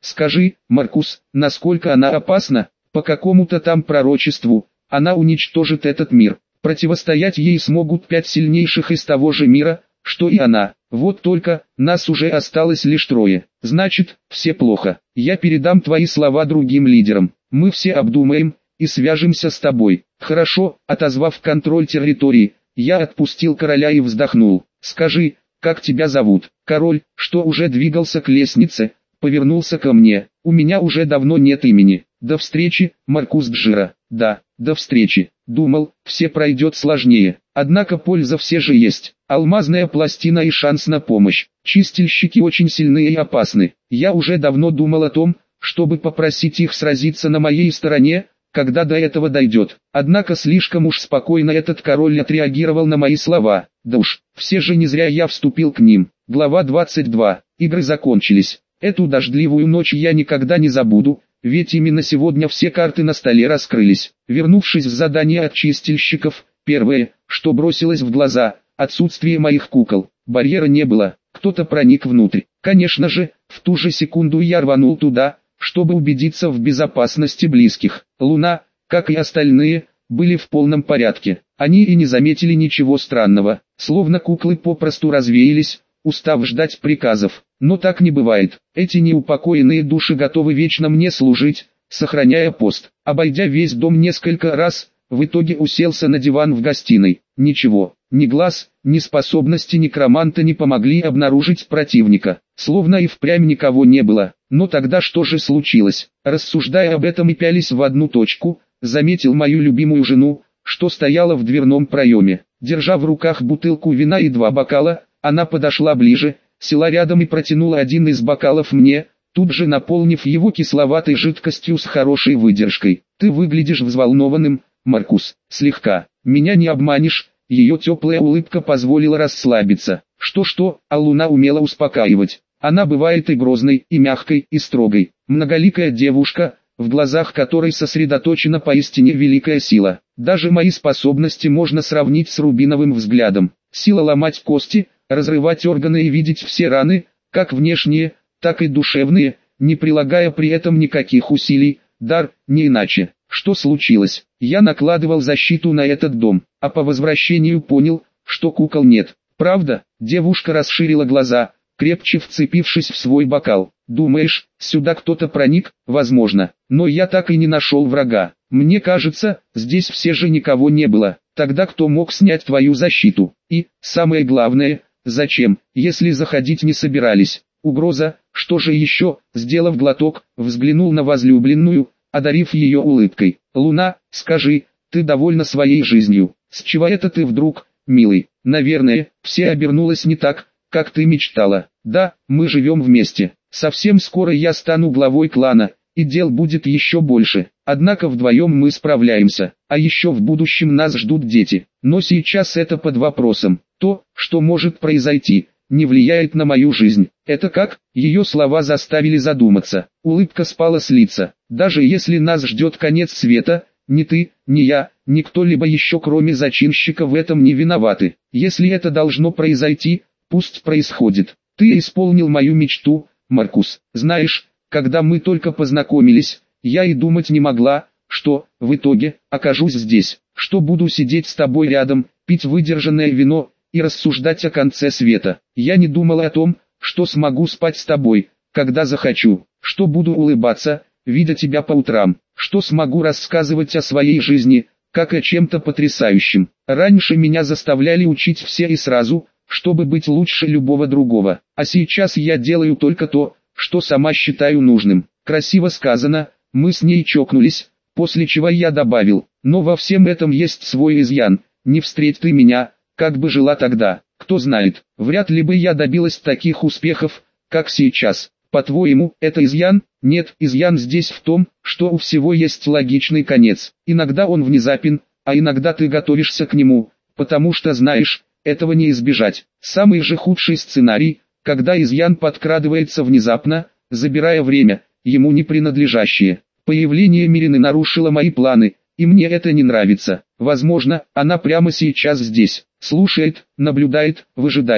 Скажи, Маркус, насколько она опасна? По какому-то там пророчеству, она уничтожит этот мир. Противостоять ей смогут 5 сильнейших из того же мира, что и она. Вот только, нас уже осталось лишь 3. Значит, все плохо. Я передам твои слова другим лидерам. Мы все обдумаем и свяжемся с тобой. Хорошо, отозвав контроль территории, я отпустил короля и вздохнул. Скажи, как тебя зовут? Король, что уже двигался к лестнице, повернулся ко мне. У меня уже давно нет имени. До встречи, Маркус Джира. Да, до встречи. Думал, все пройдет сложнее. Однако польза все же есть. Алмазная пластина и шанс на помощь. Чистильщики очень сильны и опасны. Я уже давно думал о том, чтобы попросить их сразиться на моей стороне, когда до этого дойдет. Однако слишком уж спокойно этот король отреагировал на мои слова. Да уж, все же не зря я вступил к ним. Глава 22. Игры закончились. Эту дождливую ночь я никогда не забуду, ведь именно сегодня все карты на столе раскрылись. Вернувшись с задания от чистильщиков, первое, что бросилось в глаза, отсутствие моих кукол. Барьера не было, кто-то проник внутрь. Конечно же, в ту же секунду я рванул туда, чтобы убедиться в безопасности близких. Луна, как и остальные, были в полном порядке. Они и не заметили ничего странного, словно куклы попросту развеялись, устав ждать приказов. Но так не бывает. Эти неупокоенные души готовы вечно мне служить, сохраняя пост. Обойдя весь дом несколько раз, в итоге уселся на диван в гостиной. Ничего, ни глаз, ни способности некроманта не помогли обнаружить противника. Словно и впрямь никого не было. Но тогда что же случилось? Рассуждая об этом и пялись в одну точку, заметил мою любимую жену, что стояла в дверном проеме. Держа в руках бутылку вина и 2 бокала, она подошла ближе, села рядом и протянула один из бокалов мне, тут же наполнив его кисловатой жидкостью с хорошей выдержкой. «Ты выглядишь взволнованным, Маркус, слегка. Меня не обманешь». Ее теплая улыбка позволила расслабиться. Что-что, а Луна умела успокаивать. Она бывает и грозной, и мягкой, и строгой. Многоликая девушка, в глазах которой сосредоточена поистине великая сила. Даже мои способности можно сравнить с рубиновым взглядом. Сила ломать кости, разрывать органы и видеть все раны, как внешние, так и душевные, не прилагая при этом никаких усилий, дар, не иначе. Что случилось? Я накладывал защиту на этот дом, а по возвращению понял, что кукол нет. Правда? Девушка расширила глаза, крепче вцепившись в свой бокал. Думаешь, сюда кто-то проник? Возможно. Но я так и не нашел врага. Мне кажется, здесь все же никого не было. Тогда кто мог снять твою защиту? И, самое главное, зачем, если заходить не собирались? Угроза, что же еще? Сделав глоток, взглянул на возлюбленную, одарив ее улыбкой. «Луна, скажи, ты довольна своей жизнью? С чего это ты вдруг, милый? Наверное, все обернулось не так, как ты мечтала. Да, мы живем вместе. Совсем скоро я стану главой клана, и дел будет еще больше. Однако вдвоем мы справляемся, а еще в будущем нас ждут дети. Но сейчас это под вопросом. То, что может произойти, не влияет на мою жизнь». «Это как?» Ее слова заставили задуматься. Улыбка спала с лица. «Даже если нас ждет конец света, ни ты, ни я, ни кто-либо еще кроме зачинщика в этом не виноваты. Если это должно произойти, пусть происходит. Ты исполнил мою мечту, Маркус. Знаешь, когда мы только познакомились, я и думать не могла, что, в итоге, окажусь здесь, что буду сидеть с тобой рядом, пить выдержанное вино и рассуждать о конце света. Я не думала о том, что смогу спать с тобой, когда захочу, что буду улыбаться, видя тебя по утрам, что смогу рассказывать о своей жизни, как о чем-то потрясающем. Раньше меня заставляли учить все и сразу, чтобы быть лучше любого другого, а сейчас я делаю только то, что сама считаю нужным». Красиво сказано, мы с ней чокнулись, после чего я добавил: «Но во всем этом есть свой изъян, не встреть ты меня, как бы жила тогда, кто знает, вряд ли бы я добилась таких успехов, как сейчас. По-твоему, это изъян?» «Нет, изъян здесь в том, что у всего есть логичный конец. Иногда он внезапен, а иногда ты готовишься к нему, потому что знаешь, этого не избежать. Самый же худший сценарий, когда изъян подкрадывается внезапно, забирая время, ему не принадлежащее. Появление Мирины нарушило мои планы, и мне это не нравится. Возможно, она прямо сейчас здесь, слушает, наблюдает, выжидает.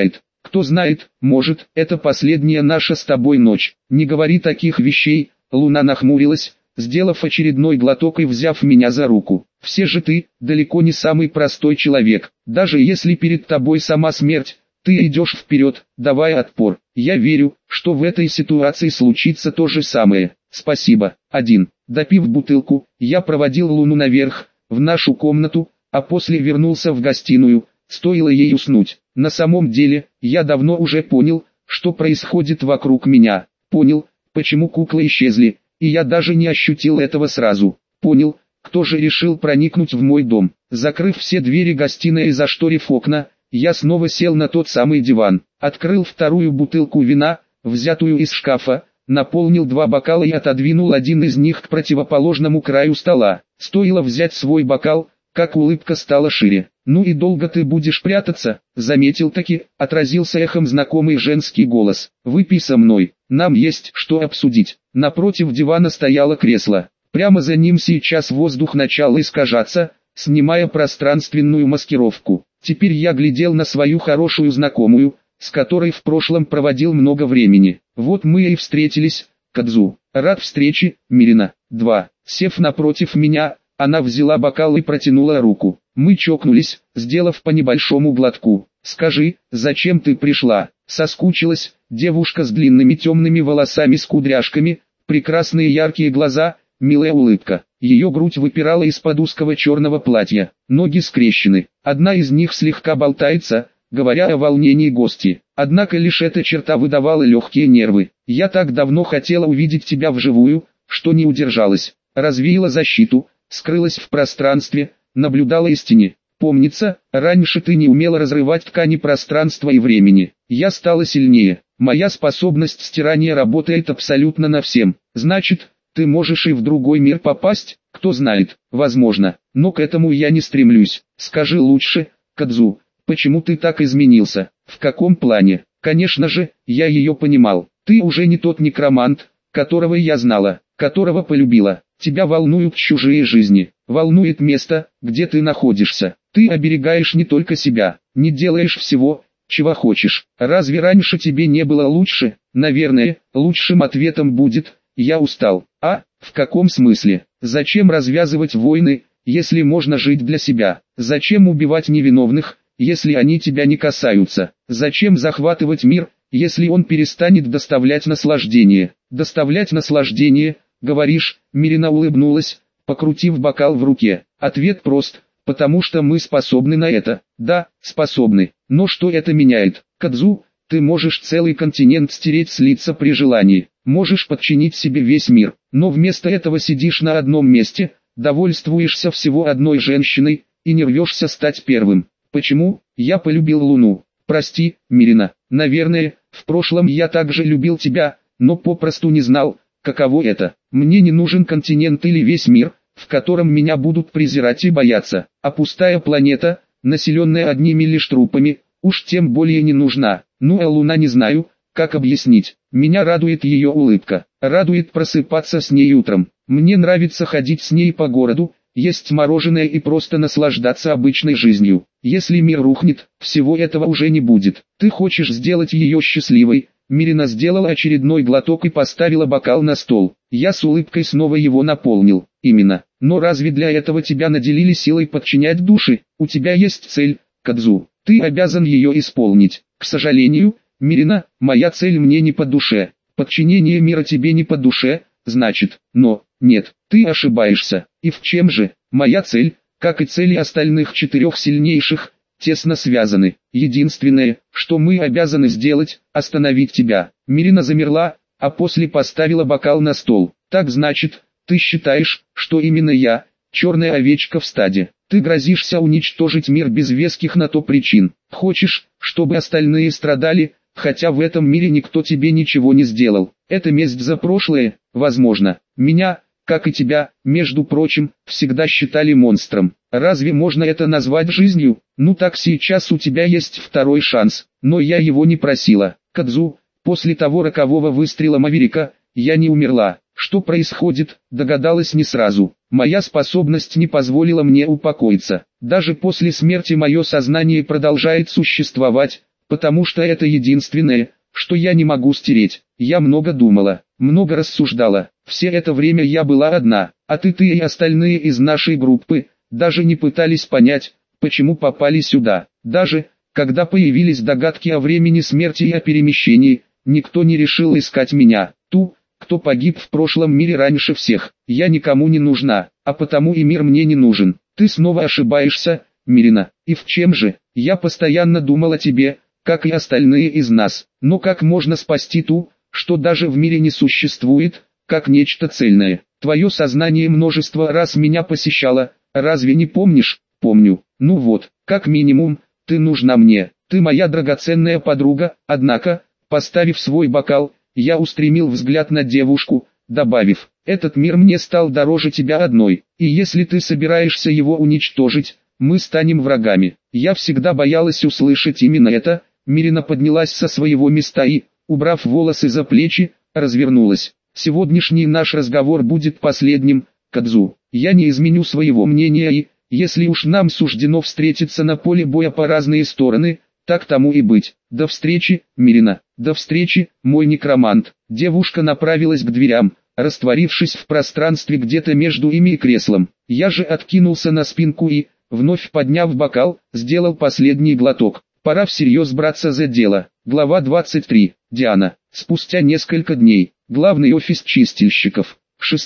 Кто знает, может, это последняя наша с тобой ночь. Не говори таких вещей. Луна нахмурилась, сделав очередной глоток и взяв меня за руку. Все же ты, далеко не самый простой человек. Даже если перед тобой сама смерть, ты идешь вперед, давая отпор. Я верю, что в этой ситуации случится то же самое. Спасибо. 1. Допив бутылку, я проводил Луну наверх, в нашу комнату, а после вернулся в гостиную. Стоило ей уснуть. На самом деле, я давно уже понял, что происходит вокруг меня. Понял, почему куклы исчезли, и я даже не ощутил этого сразу. Понял, кто же решил проникнуть в мой дом. Закрыв все двери гостиной и зашторив окна, я снова сел на тот самый диван, открыл вторую бутылку вина, взятую из шкафа, наполнил 2 бокала и отодвинул один из них к противоположному краю стола. Стоило взять свой бокал, как улыбка стала шире. «Ну и долго ты будешь прятаться?» Заметил таки, отразился эхом знакомый женский голос. «Выпей со мной, нам есть что обсудить». Напротив дивана стояло кресло. Прямо за ним сейчас воздух начал искажаться, снимая пространственную маскировку. Теперь я глядел на свою хорошую знакомую, с которой в прошлом проводил много времени. Вот мы и встретились, Кадзу. Рад встрече, Мирина. 2. Сев напротив меня, она взяла бокал и протянула руку. Мы чокнулись, сделав по небольшому глотку. «Скажи, зачем ты пришла?» Соскучилась, девушка с длинными темными волосами с кудряшками, прекрасные яркие глаза, милая улыбка. Ее грудь выпирала из-под узкого черного платья, ноги скрещены. Одна из них слегка болтается, говоря о волнении гости. Однако лишь эта черта выдавала легкие нервы. «Я так давно хотела увидеть тебя вживую, что не удержалась». Развеяла защиту, скрылась в пространстве, наблюдала из тени. «Помнится, раньше ты не умела разрывать ткани пространства и времени. Я стала сильнее. Моя способность стирания работает абсолютно на всем. Значит, ты можешь и в другой мир попасть, кто знает, возможно. Но к этому я не стремлюсь. Скажи лучше, Кадзу, почему ты так изменился? В каком плане?» Конечно же, я ее понимал. Ты уже не тот некромант, которого я знала, которого полюбила. Тебя волнуют чужие жизни, волнует место, где ты находишься. Ты оберегаешь не только себя, не делаешь всего, чего хочешь. Разве раньше тебе не было лучше? Наверное, лучшим ответом будет: я устал. А, в каком смысле? Зачем развязывать войны, если можно жить для себя? Зачем убивать невиновных, если они тебя не касаются? Зачем захватывать мир, если он перестанет доставлять наслаждение? Доставлять наслаждение, говоришь? Мирина улыбнулась, покрутив бокал в руке. Ответ прост: потому что мы способны на это. Да, способны. Но что это меняет? Кадзу, ты можешь целый континент стереть с лица при желании. Можешь подчинить себе весь мир. Но вместо этого сидишь на одном месте, довольствуешься всего одной женщиной, и не рвешься стать первым. Почему? Я полюбил Луну. Прости, Мирина. Наверное, в прошлом я также любил тебя, но попросту не знал, каково это. Мне не нужен континент или весь мир, в котором меня будут презирать и бояться. А пустая планета, населенная одними лишь трупами, уж тем более не нужна. Ну а Луна, не знаю, как объяснить. Меня радует ее улыбка. Радует просыпаться с ней утром. Мне нравится ходить с ней по городу, есть мороженое и просто наслаждаться обычной жизнью. Если мир рухнет, всего этого уже не будет. Ты хочешь сделать ее счастливой. Мирина сделала очередной глоток и поставила бокал на стол. Я с улыбкой снова его наполнил. Именно. Но разве для этого тебя наделили силой подчинять души? У тебя есть цель, Кадзу. Ты обязан ее исполнить. К сожалению, Мирина, моя цель мне не по душе. Подчинение мира тебе не по душе, значит. Но, нет, ты ошибаешься. И в чем же? Моя цель, как и цели остальных 4 сильнейших, тесно связаны. Единственное, что мы обязаны сделать, остановить тебя. Мирина замерла, а после поставила бокал на стол. Так значит, ты считаешь, что именно я, черная овечка в стаде. Ты грозишься уничтожить мир без веских на то причин. Хочешь, чтобы остальные страдали, хотя в этом мире никто тебе ничего не сделал. Это месть за прошлое, возможно. Меня, как и тебя, между прочим, всегда считали монстром. Разве можно это назвать жизнью? Ну так сейчас у тебя есть второй шанс, но я его не просила. Кадзу, после того рокового выстрела Маверика, я не умерла. Что происходит, догадалась не сразу. Моя способность не позволила мне упокоиться. Даже после смерти мое сознание продолжает существовать, потому что это единственное, что я не могу стереть. Я много думала, много рассуждала. Все это время я была одна, а ты и остальные из нашей группы даже не пытались понять, почему попали сюда. Даже, когда появились догадки о времени смерти и о перемещении, никто не решил искать меня, ту, кто погиб в прошлом мире раньше всех. Я никому не нужна, а потому и мир мне не нужен. Ты снова ошибаешься, Мирина. И в чем же? Я постоянно думал о тебе, как и остальные из нас. Но как можно спасти ту, что даже в мире не существует, как нечто цельное? Твое сознание множество раз меня посещало, разве не помнишь? Помню. Ну вот, как минимум, ты нужна мне. Ты моя драгоценная подруга. Однако, поставив свой бокал, я устремил взгляд на девушку, добавив: этот мир мне стал дороже тебя одной, и если ты собираешься его уничтожить, мы станем врагами. Я всегда боялась услышать именно это. Мирина поднялась со своего места и, убрав волосы за плечи, развернулась. Сегодняшний наш разговор будет последним, Кадзу. Я не изменю своего мнения и, если уж нам суждено встретиться на поле боя по разные стороны, так тому и быть. До встречи, Мирина. До встречи, мой некромант. Девушка направилась к дверям, растворившись в пространстве где-то между ими и креслом. Я же откинулся на спинку и, вновь подняв бокал, сделал последний глоток. Пора всерьез браться за дело. Глава 23. Диана. Спустя несколько дней. Главный офис чистильщиков.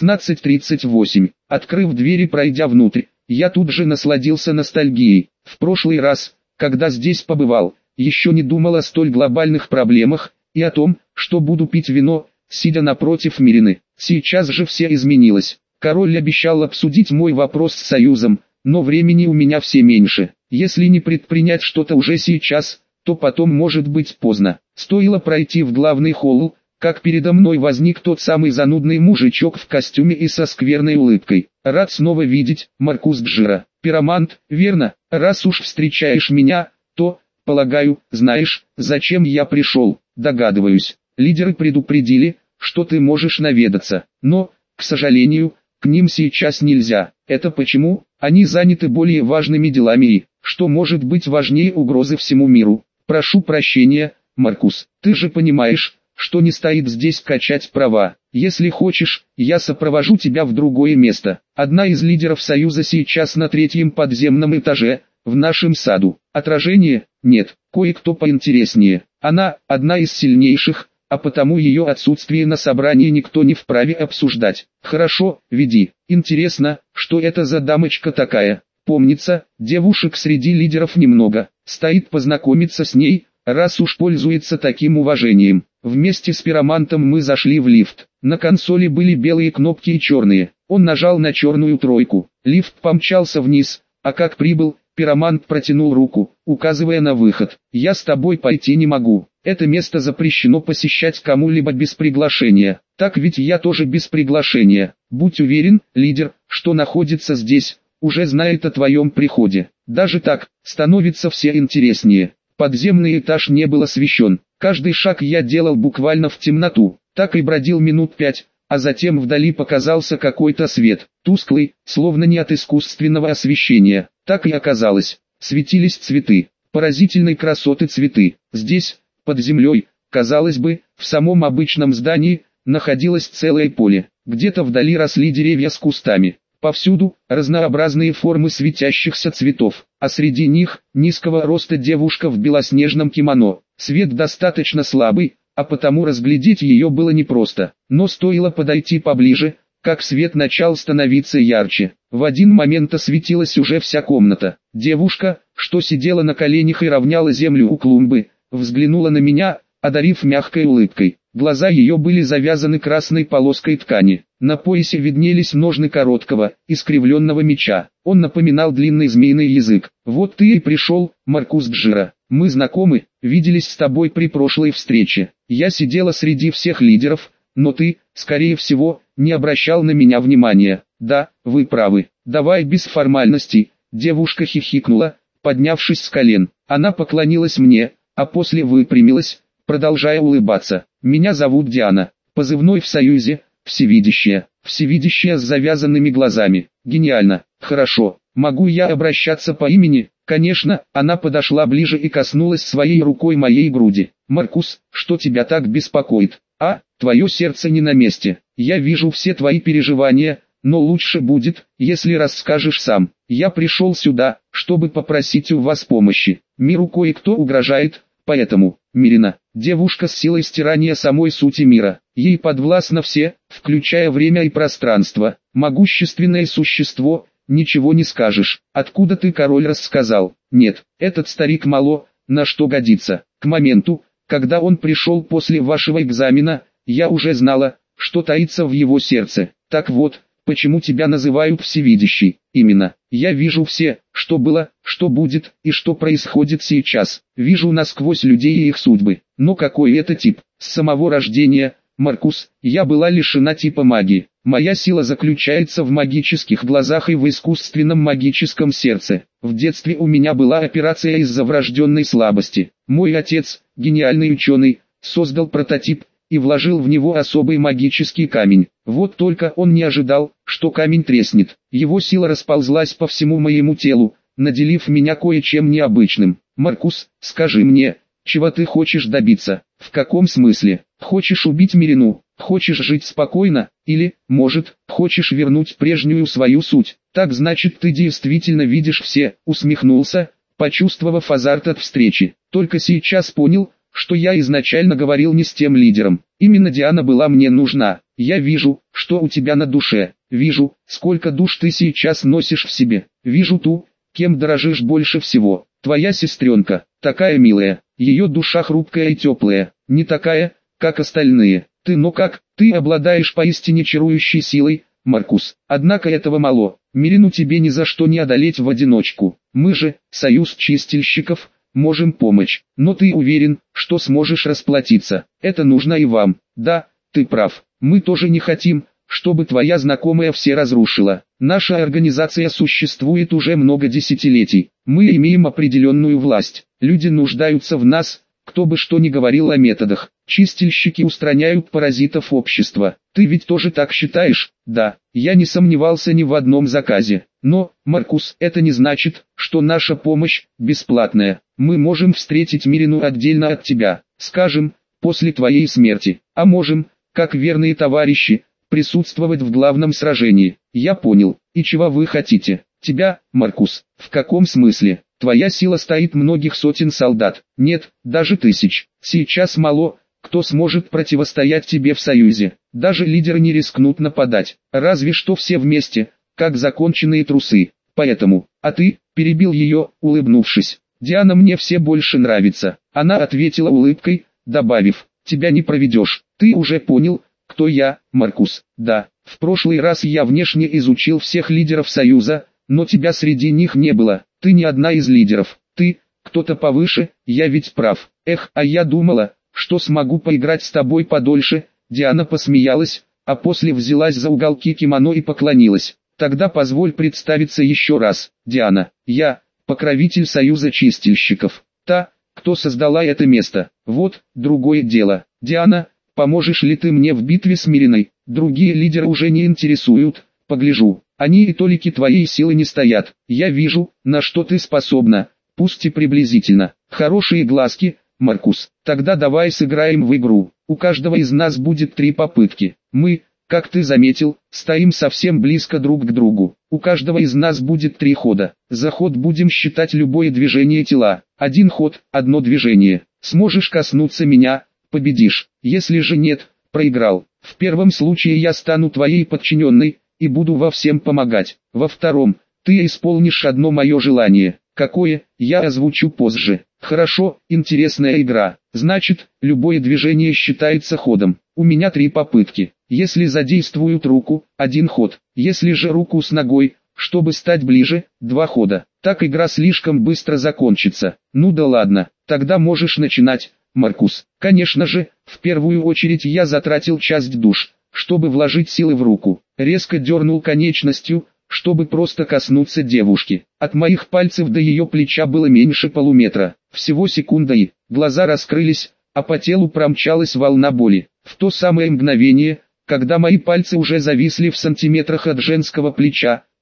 16:38. Открыв дверь и пройдя внутрь, я тут же насладился ностальгией. В прошлый раз, когда здесь побывал, еще не думал о столь глобальных проблемах, и о том, что буду пить вино, сидя напротив Мирины. Сейчас же все изменилось. Король обещал обсудить мой вопрос с Союзом, но времени у меня все меньше. Если не предпринять что-то уже сейчас, то потом может быть поздно. Стоило пройти в главный холл, как передо мной возник тот самый занудный мужичок в костюме и со скверной улыбкой. Рад снова видеть, Маркус Джира. Пиромант, верно? Раз уж встречаешь меня, то, полагаю, знаешь, зачем я пришел. Догадываюсь. Лидеры предупредили, что ты можешь наведаться, но, к сожалению, к ним сейчас нельзя. Это почему? Они заняты более важными делами и, что может быть важнее угрозы всему миру. Прошу прощения, Маркус, ты же понимаешь, что не стоит здесь качать права. Если хочешь, я сопровожу тебя в другое место. Одна из лидеров Союза сейчас на 3-м подземном этаже, в нашем саду. Отражение? Нет, кое-кто поинтереснее. Она, одна из сильнейших, а потому ее отсутствие на собрании никто не вправе обсуждать. Хорошо, веди. Интересно, что это за дамочка такая? Помнится, девушек среди лидеров немного. Стоит познакомиться с ней, раз уж пользуется таким уважением. Вместе с пиромантом мы зашли в лифт. На консоли были белые кнопки и черные. Он нажал на черную тройку. Лифт помчался вниз, а как прибыл, пиромант протянул руку, указывая на выход. «Я с тобой пойти не могу. Это место запрещено посещать кому-либо без приглашения. Так ведь я тоже без приглашения. Будь уверен, лидер, что находится здесь, уже знает о твоем приходе. Даже так, становится все интереснее». Подземный этаж не был освещен. Каждый шаг я делал буквально в темноту. Так и бродил минут 5, а затем вдали показался какой-то свет. Тусклый, словно не от искусственного освещения. Так и оказалось. Светились цветы. Поразительной красоты цветы. Здесь, под землей, казалось бы, в самом обычном здании, находилось целое поле. Где-то вдали росли деревья с кустами. Повсюду разнообразные формы светящихся цветов, а среди них низкого роста девушка в белоснежном кимоно. Свет достаточно слабый, а потому разглядеть ее было непросто. Но стоило подойти поближе, как свет начал становиться ярче. В один момент осветилась уже вся комната. Девушка, что сидела на коленях и равняла землю у клумбы, взглянула на меня, одарив мягкой улыбкой. Глаза ее были завязаны красной полоской ткани. На поясе виднелись ножны короткого, искривленного меча. Он напоминал длинный змеиный язык. «Вот ты и пришел, Маркус Джира. Мы знакомы, виделись с тобой при прошлой встрече. Я сидела среди всех лидеров, но ты, скорее всего, не обращал на меня внимания. Да, вы правы. Давай без формальностей». Девушка хихикнула, поднявшись с колен. Она поклонилась мне, а после выпрямилась, продолжая улыбаться. «Меня зовут Диана. Позывной в Союзе — Всевидящая. Всевидящая с завязанными глазами. Гениально. Хорошо. Могу я обращаться по имени?» Конечно, она подошла ближе и коснулась своей рукой моей груди. «Маркус, что тебя так беспокоит? Твое сердце не на месте. Я вижу все твои переживания, но лучше будет, если расскажешь сам. Я пришел сюда, чтобы попросить у вас помощи. Миру кое-кто угрожает, поэтому, Мирина, девушка с силой стирания самой сути мира. Ей подвластно все, включая время и пространство. Могущественное существо, ничего не скажешь. Откуда ты, король, рассказал? Нет, этот старик мало, на что годится. К моменту, когда он пришел после вашего экзамена, я уже знала, что таится в его сердце. Так вот, почему тебя называют всевидящий? Именно, я вижу все, что было, что будет и что происходит сейчас. Вижу насквозь людей и их судьбы. Но какой это тип? С самого рождения, Маркус, я была лишена типа магии. Моя сила заключается в магических глазах и в искусственном магическом сердце. В детстве у меня была операция из-за врожденной слабости. Мой отец, гениальный ученый, создал прототип и вложил в него особый магический камень. Вот только он не ожидал, что камень треснет. Его сила расползлась по всему моему телу, наделив меня кое-чем необычным. Маркус, скажи мне, чего ты хочешь добиться? В каком смысле? Хочешь убить Мирину? Хочешь жить спокойно? Или, может, хочешь вернуть прежнюю свою суть? Так значит, ты действительно видишь все, усмехнулся, почувствовав азарт от встречи. Только сейчас понял, что я изначально говорил не с тем лидером. Именно Диана была мне нужна. Я вижу, что у тебя на душе. Вижу, сколько душ ты сейчас носишь в себе. Вижу ту, кем дорожишь больше всего. Твоя сестренка, такая милая. Ее душа хрупкая и теплая. Не такая, как остальные. Ты обладаешь поистине чарующей силой, Маркус. Однако этого мало. Мирину тебе ни за что не одолеть в одиночку. Мы же, союз чистильщиков, можем помочь. Но ты уверен, что сможешь расплатиться. Это нужно и вам. Да, ты прав. Мы тоже не хотим, чтобы твоя знакомая все разрушила. Наша организация существует уже много десятилетий. Мы имеем определенную власть. Люди нуждаются в нас, кто бы что ни говорил о методах. Чистильщики устраняют паразитов общества. Ты ведь тоже так считаешь? Да, я не сомневался ни в одном заказе. Но, Маркус, это не значит, что наша помощь бесплатная. Мы можем встретить Мирину отдельно от тебя, скажем, после твоей смерти. А можем, как верные товарищи, присутствовать в главном сражении. Я понял. И чего вы хотите? Тебя, Маркус? В каком смысле? Твоя сила стоит многих сотен солдат. Нет, даже тысяч. Сейчас мало, кто сможет противостоять тебе в союзе. Даже лидеры не рискнут нападать. Разве что все вместе, как законченные трусы. Поэтому, перебил ее, улыбнувшись. Диана мне все больше нравится. Она ответила улыбкой, добавив, тебя не проведешь. Ты уже понял, кто я, Маркус? Да, в прошлый раз я внешне изучил всех лидеров союза, но тебя среди них не было. Ты не одна из лидеров. Ты, кто-то повыше, я ведь прав. А я думала, что смогу поиграть с тобой подольше. Диана посмеялась, а после взялась за уголки кимоно и поклонилась. Тогда позволь представиться еще раз. Диана, я, покровитель Союза Чистильщиков. Та, кто создала это место. Вот, другое дело. Диана, поможешь ли ты мне в битве с Мириной? Другие лидеры уже не интересуют. Погляжу. Они и толики твоей силы не стоят. Я вижу, на что ты способна, пусть и приблизительно. Хорошие глазки, Маркус. Тогда давай сыграем в игру. У каждого из нас будет 3 попытки. Мы, как ты заметил, стоим совсем близко друг к другу. У каждого из нас будет 3 хода. За ход будем считать любое движение тела. 1 ход, 1 движение. Сможешь коснуться меня, победишь. Если же нет, проиграл. В первом случае я стану твоей подчиненной и буду во всем помогать. Во втором, ты исполнишь одно мое желание. Какое, я озвучу позже. Хорошо, интересная игра. Значит, любое движение считается ходом. У меня 3 попытки. Если задействуют руку, 1 ход. Если же руку с ногой, чтобы стать ближе, 2 хода. Так игра слишком быстро закончится. Ну да ладно, тогда можешь начинать, Маркус. Конечно же, в первую очередь я затратил часть душ, чтобы вложить силы в руку. Резко дернул конечностью, чтобы просто коснуться девушки. От моих пальцев до ее плеча было меньше полуметра. Всего секунда и глаза раскрылись, а по телу промчалась волна боли. В то самое мгновение, когда мои пальцы уже зависли в сантиметрах от женского плеча,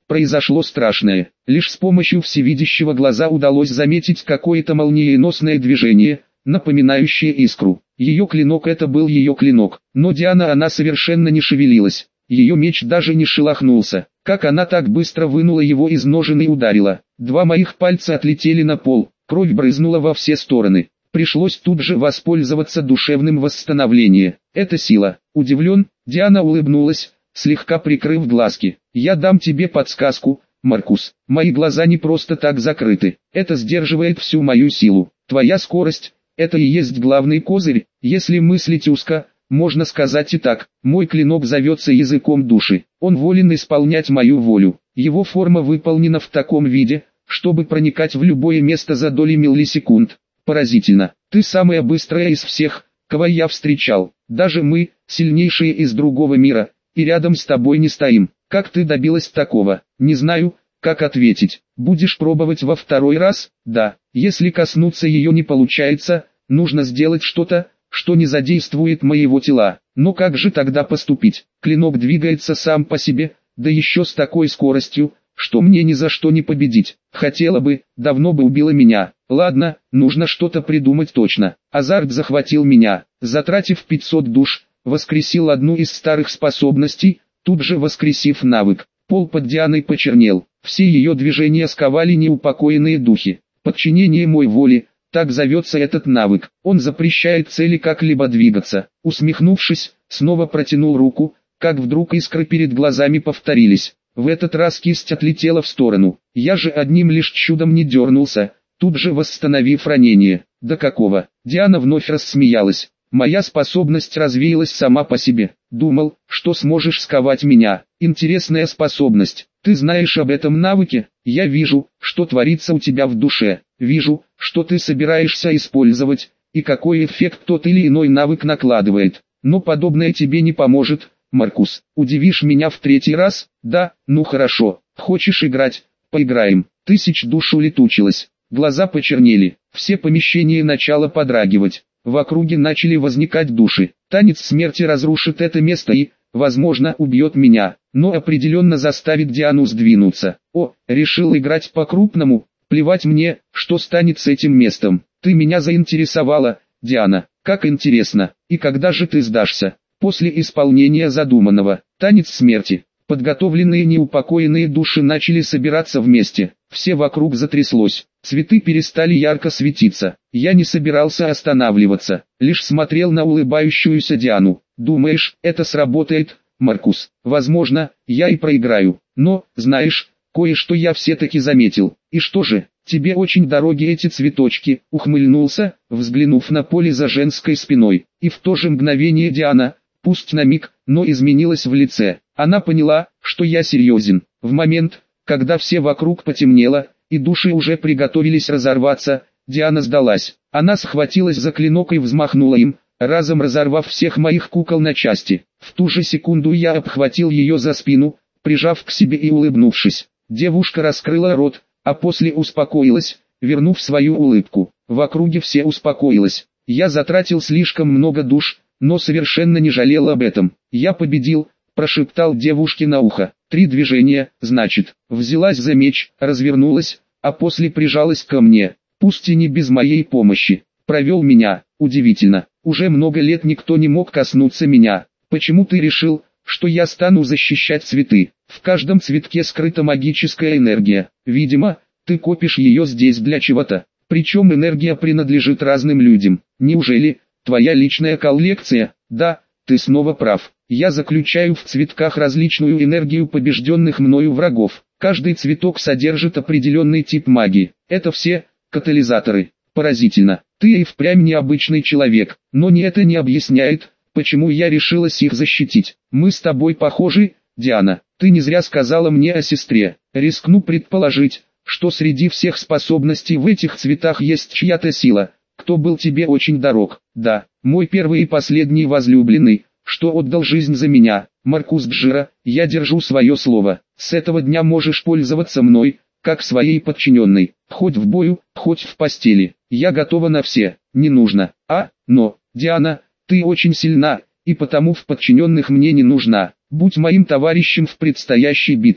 произошло страшное. Лишь с помощью всевидящего глаза удалось заметить какое-то молниеносное движение, напоминающее искру. Ее клинок — это был ее клинок, но Диана она совершенно не шевелилась. Ее меч даже не шелохнулся. Как она так быстро вынула его из ножен и ударила. 2 моих пальца отлетели на пол, кровь брызнула во все стороны. Пришлось тут же воспользоваться душевным восстановлением. Это сила. Удивлен, Диана улыбнулась, слегка прикрыв глазки. Я дам тебе подсказку, Маркус. Мои глаза не просто так закрыты. Это сдерживает всю мою силу. Твоя скорость — это и есть главный козырь. Если мыслить узко, можно сказать и так: мой клинок зовется языком души. Он волен исполнять мою волю. Его форма выполнена в таком виде, чтобы проникать в любое место за доли миллисекунд. Поразительно. Ты самая быстрая из всех, кого я встречал. Даже мы, сильнейшие из другого мира, и рядом с тобой не стоим. Как ты добилась такого? Не знаю, как ответить. Будешь пробовать во второй раз? Да. Если коснуться ее не получается, нужно сделать что-то, что не задействует моего тела. Но как же тогда поступить? Клинок двигается сам по себе, да еще с такой скоростью, что мне ни за что не победить. Хотела бы, давно бы убила меня. Ладно, нужно что-то придумать точно. Азарт захватил меня. Затратив 500 душ, воскресил одну из старых способностей, тут же воскресив навык. Пол под Дианой почернел. Все ее движения сковали неупокоенные духи. Подчинение мой воле, так зовется этот навык. Он запрещает цели как-либо двигаться. Усмехнувшись, снова протянул руку, как вдруг искры перед глазами повторились. В этот раз кисть отлетела в сторону. Я же одним лишь чудом не дернулся, тут же восстановив ранение. Да какого? Диана вновь рассмеялась. Моя способность развеялась сама по себе. Думал, что сможешь сковать меня. Интересная способность. Ты знаешь об этом навыке? Я вижу, что творится у тебя в душе. Вижу, что ты собираешься использовать, и какой эффект тот или иной навык накладывает. Но подобное тебе не поможет, Маркус. Удивишь меня в 3-й раз? Да, ну хорошо. Хочешь играть? Поиграем. 1000 душ улетучилась. Глаза почернели. Все помещения начало подрагивать. В округе начали возникать души. Танец смерти разрушит это место и, возможно, убьет меня, но определенно заставит Диану сдвинуться. О, решил играть по-крупному? Плевать мне, что станет с этим местом. Ты меня заинтересовала, Диана. Как интересно. И когда же ты сдашься? После исполнения задуманного. Танец смерти. Подготовленные неупокоенные души начали собираться вместе. Все вокруг затряслось. Цветы перестали ярко светиться. Я не собирался останавливаться, лишь смотрел на улыбающуюся Диану. Думаешь, это сработает, Маркус? Возможно, я и проиграю. Но, знаешь, кое-что я все-таки заметил. И что же? Тебе очень дороги эти цветочки, ухмыльнулся, взглянув на поле за женской спиной. И в то же мгновение Диана, пусть на миг, но изменилась в лице. Она поняла, что я серьезен. В момент, когда все вокруг потемнело, и души уже приготовились разорваться, Диана сдалась. Она схватилась за клинок и взмахнула им, разом разорвав всех моих кукол на части. В ту же секунду я обхватил ее за спину, прижав к себе и улыбнувшись. Девушка раскрыла рот, а после успокоилась, вернув свою улыбку. В округе все успокоилось. Я затратил слишком много душ, но совершенно не жалел об этом. Я победил, прошептал девушке на ухо. 3 движения, значит. Взялась за меч, развернулась, а после прижалась ко мне. Пусть и не без моей помощи. Провел меня. Удивительно. Уже много лет никто не мог коснуться меня. Почему ты решил, что я стану защищать цветы? В каждом цветке скрыта магическая энергия. Видимо, ты копишь ее здесь для чего-то. Причем энергия принадлежит разным людям. Неужели твоя личная коллекция? Да, ты снова прав. Я заключаю в цветках различную энергию побежденных мною врагов. Каждый цветок содержит определенный тип магии. Это все катализаторы. Поразительно. Ты и впрямь необычный человек, но это не объясняет, почему я решилась их защитить. Мы с тобой похожи, Диана. Ты не зря сказала мне о сестре. Рискну предположить, что среди всех способностей в этих цветах есть чья-то сила, кто был тебе очень дорог. Да, мой первый и последний возлюбленный, что отдал жизнь за меня. Маркус Джира, я держу свое слово. С этого дня можешь пользоваться мной, как своей подчиненной, хоть в бою, хоть в постели. Я готова на все. Не нужно. Но, Диана, ты очень сильна, и потому в подчиненных мне не нужна. Будь моим товарищем в предстоящей битве.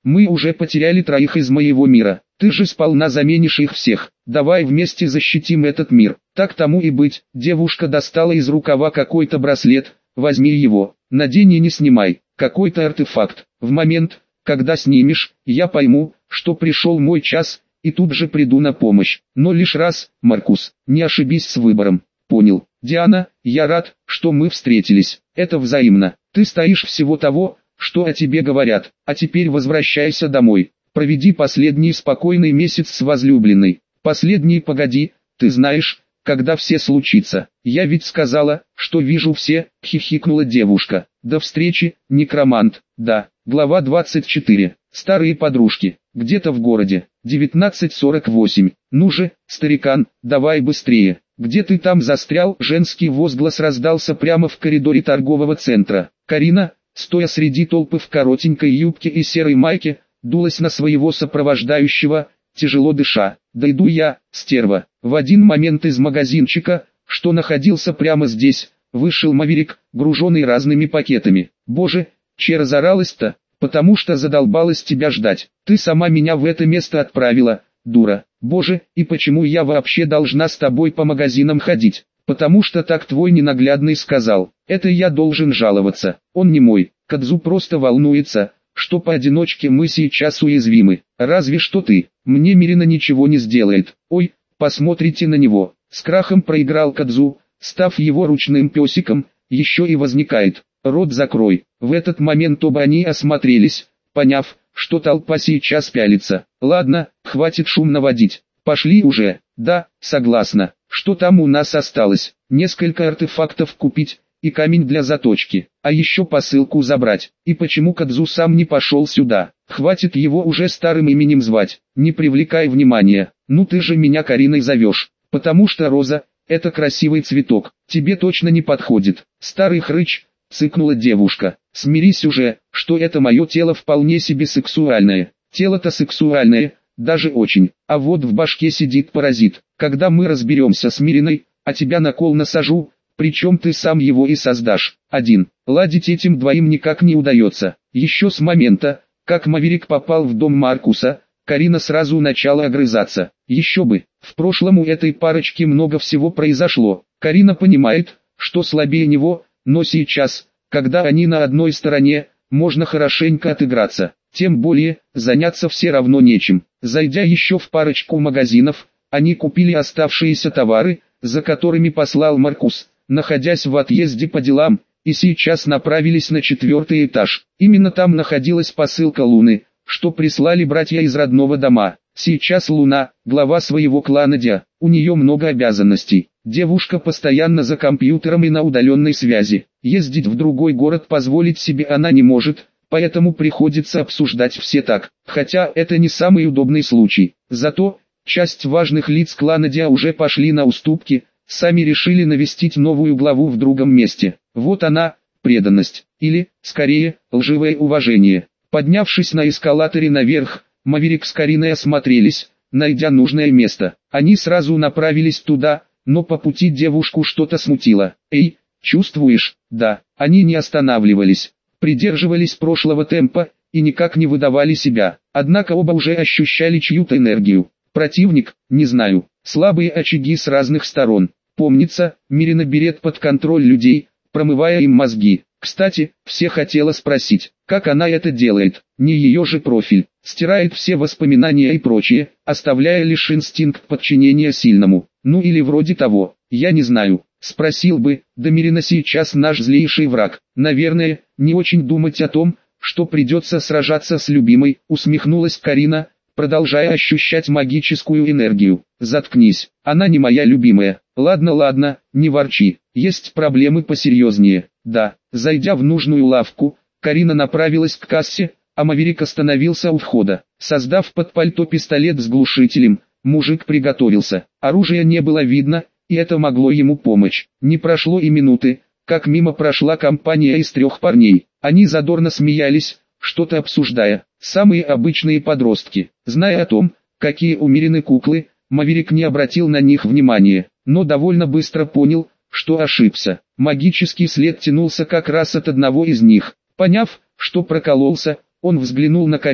Мы уже потеряли 3 из моего мира. Ты же сполна заменишь их всех. Давай вместе защитим этот мир. Так тому и быть. Девушка достала из рукава какой-то браслет. Возьми его. Надень и не снимай. Какой-то артефакт. В момент, когда снимешь, я пойму, что пришел мой час, и тут же приду на помощь. Но лишь раз, Маркус, не ошибись с выбором. Понял. Диана, я рад, что мы встретились. Это взаимно. Ты стоишь всего того, что о тебе говорят. А теперь возвращайся домой. Проведи последний спокойный месяц с возлюбленной. Последний, погоди, ты знаешь, когда все случится. Я ведь сказала, что вижу все, хихикнула девушка. До встречи, некромант. Да. Глава 24. Старые подружки. Где-то в городе. 19:48. Ну же, старикан, давай быстрее. Где ты там застрял? Женский возглас раздался прямо в коридоре торгового центра. Карина, стоя среди толпы в коротенькой юбке и серой майке, дулась на своего сопровождающего, тяжело дыша. «Да иду я, стерва». В один момент из магазинчика, что находился прямо здесь, вышел Маверик, груженный разными пакетами. «Боже, че разоралась-то? Потому что задолбалась тебя ждать. Ты сама меня в это место отправила, дура. Боже, и почему я вообще должна с тобой по магазинам ходить? Потому что так твой ненаглядный сказал. Это я должен жаловаться. Он не мой. Кадзу просто волнуется, что поодиночке мы сейчас уязвимы. Разве что ты. Мне Мирина ничего не сделает. Ой, посмотрите на него». С крахом проиграл Кадзу, став его ручным песиком, еще и возникает. «Рот закрой». В этот момент оба они осмотрелись, поняв, что толпа сейчас пялится. «Ладно, хватит шум наводить. Пошли уже». «Да, согласна. Что там у нас осталось? Несколько артефактов купить и камень для заточки, а еще посылку забрать. И почему Кадзу сам не пошел сюда? Хватит его уже старым именем звать, не привлекай внимания. Ну ты же меня Кариной зовешь, потому что роза – это красивый цветок, тебе точно не подходит». «Старый хрыч», – цыкнула девушка, – «смирись уже, что это мое тело вполне себе сексуальное. Тело-то сексуальное, даже очень, а вот в башке сидит паразит. Когда мы разберемся с Мириной, а тебя на кол насажу, причем ты сам его и создашь. Один. Ладить этим двоим никак не удается. Еще с момента, как Маверик попал в дом Маркуса, Карина сразу начала огрызаться. Еще бы, в прошлом у этой парочки много всего произошло. Карина понимает, что слабее него, но сейчас, когда они на одной стороне, можно хорошенько отыграться. Тем более, заняться все равно нечем. Зайдя еще в парочку магазинов, они купили оставшиеся товары, за которыми послал Маркус, находясь в отъезде по делам, и сейчас направились на 4-й этаж. Именно там находилась посылка Луны, что прислали братья из родного дома. Сейчас Луна, глава своего клана Дя, у нее много обязанностей. Девушка постоянно за компьютером и на удаленной связи. Ездить в другой город позволить себе она не может, поэтому приходится обсуждать все так. Хотя это не самый удобный случай. Зато, часть важных лиц клана Дя уже пошли на уступки, сами решили навестить новую главу в другом месте. Вот она, преданность, или, скорее, лживое уважение. Поднявшись на эскалаторе наверх, Маверик с Кариной осмотрелись, найдя нужное место. Они сразу направились туда, но по пути девушку что-то смутило. «Эй, чувствуешь?» «Да». Они не останавливались, придерживались прошлого темпа и никак не выдавали себя. Однако оба уже ощущали чью-то энергию. Противник, не знаю, слабые очаги с разных сторон. Помнится, Мирина берет под контроль людей, промывая им мозги. Кстати, все хотела спросить, как она это делает, не ее же профиль. Стирает все воспоминания и прочее, оставляя лишь инстинкт подчинения сильному. Ну или вроде того, я не знаю. Спросил бы, да Мирина сейчас наш злейший враг. Наверное, не очень думать о том, что придется сражаться с любимой, усмехнулась Карина, продолжая ощущать магическую энергию. «Заткнись, она не моя любимая». «Ладно, ладно, не ворчи, есть проблемы посерьезнее». Да, зайдя в нужную лавку, Карина направилась к кассе, а Маверик остановился у входа. Создав под пальто пистолет с глушителем, мужик приготовился. Оружия не было видно, и это могло ему помочь. Не прошло и минуты, как мимо прошла компания из 3 парней. Они задорно смеялись, что-то обсуждая. Самые обычные подростки. Зная о том, какие умеренные куклы, Маверик не обратил на них внимания, но довольно быстро понял, что ошибся. Магический след тянулся как раз от одного из них. Поняв, что прокололся, он взглянул на Карину,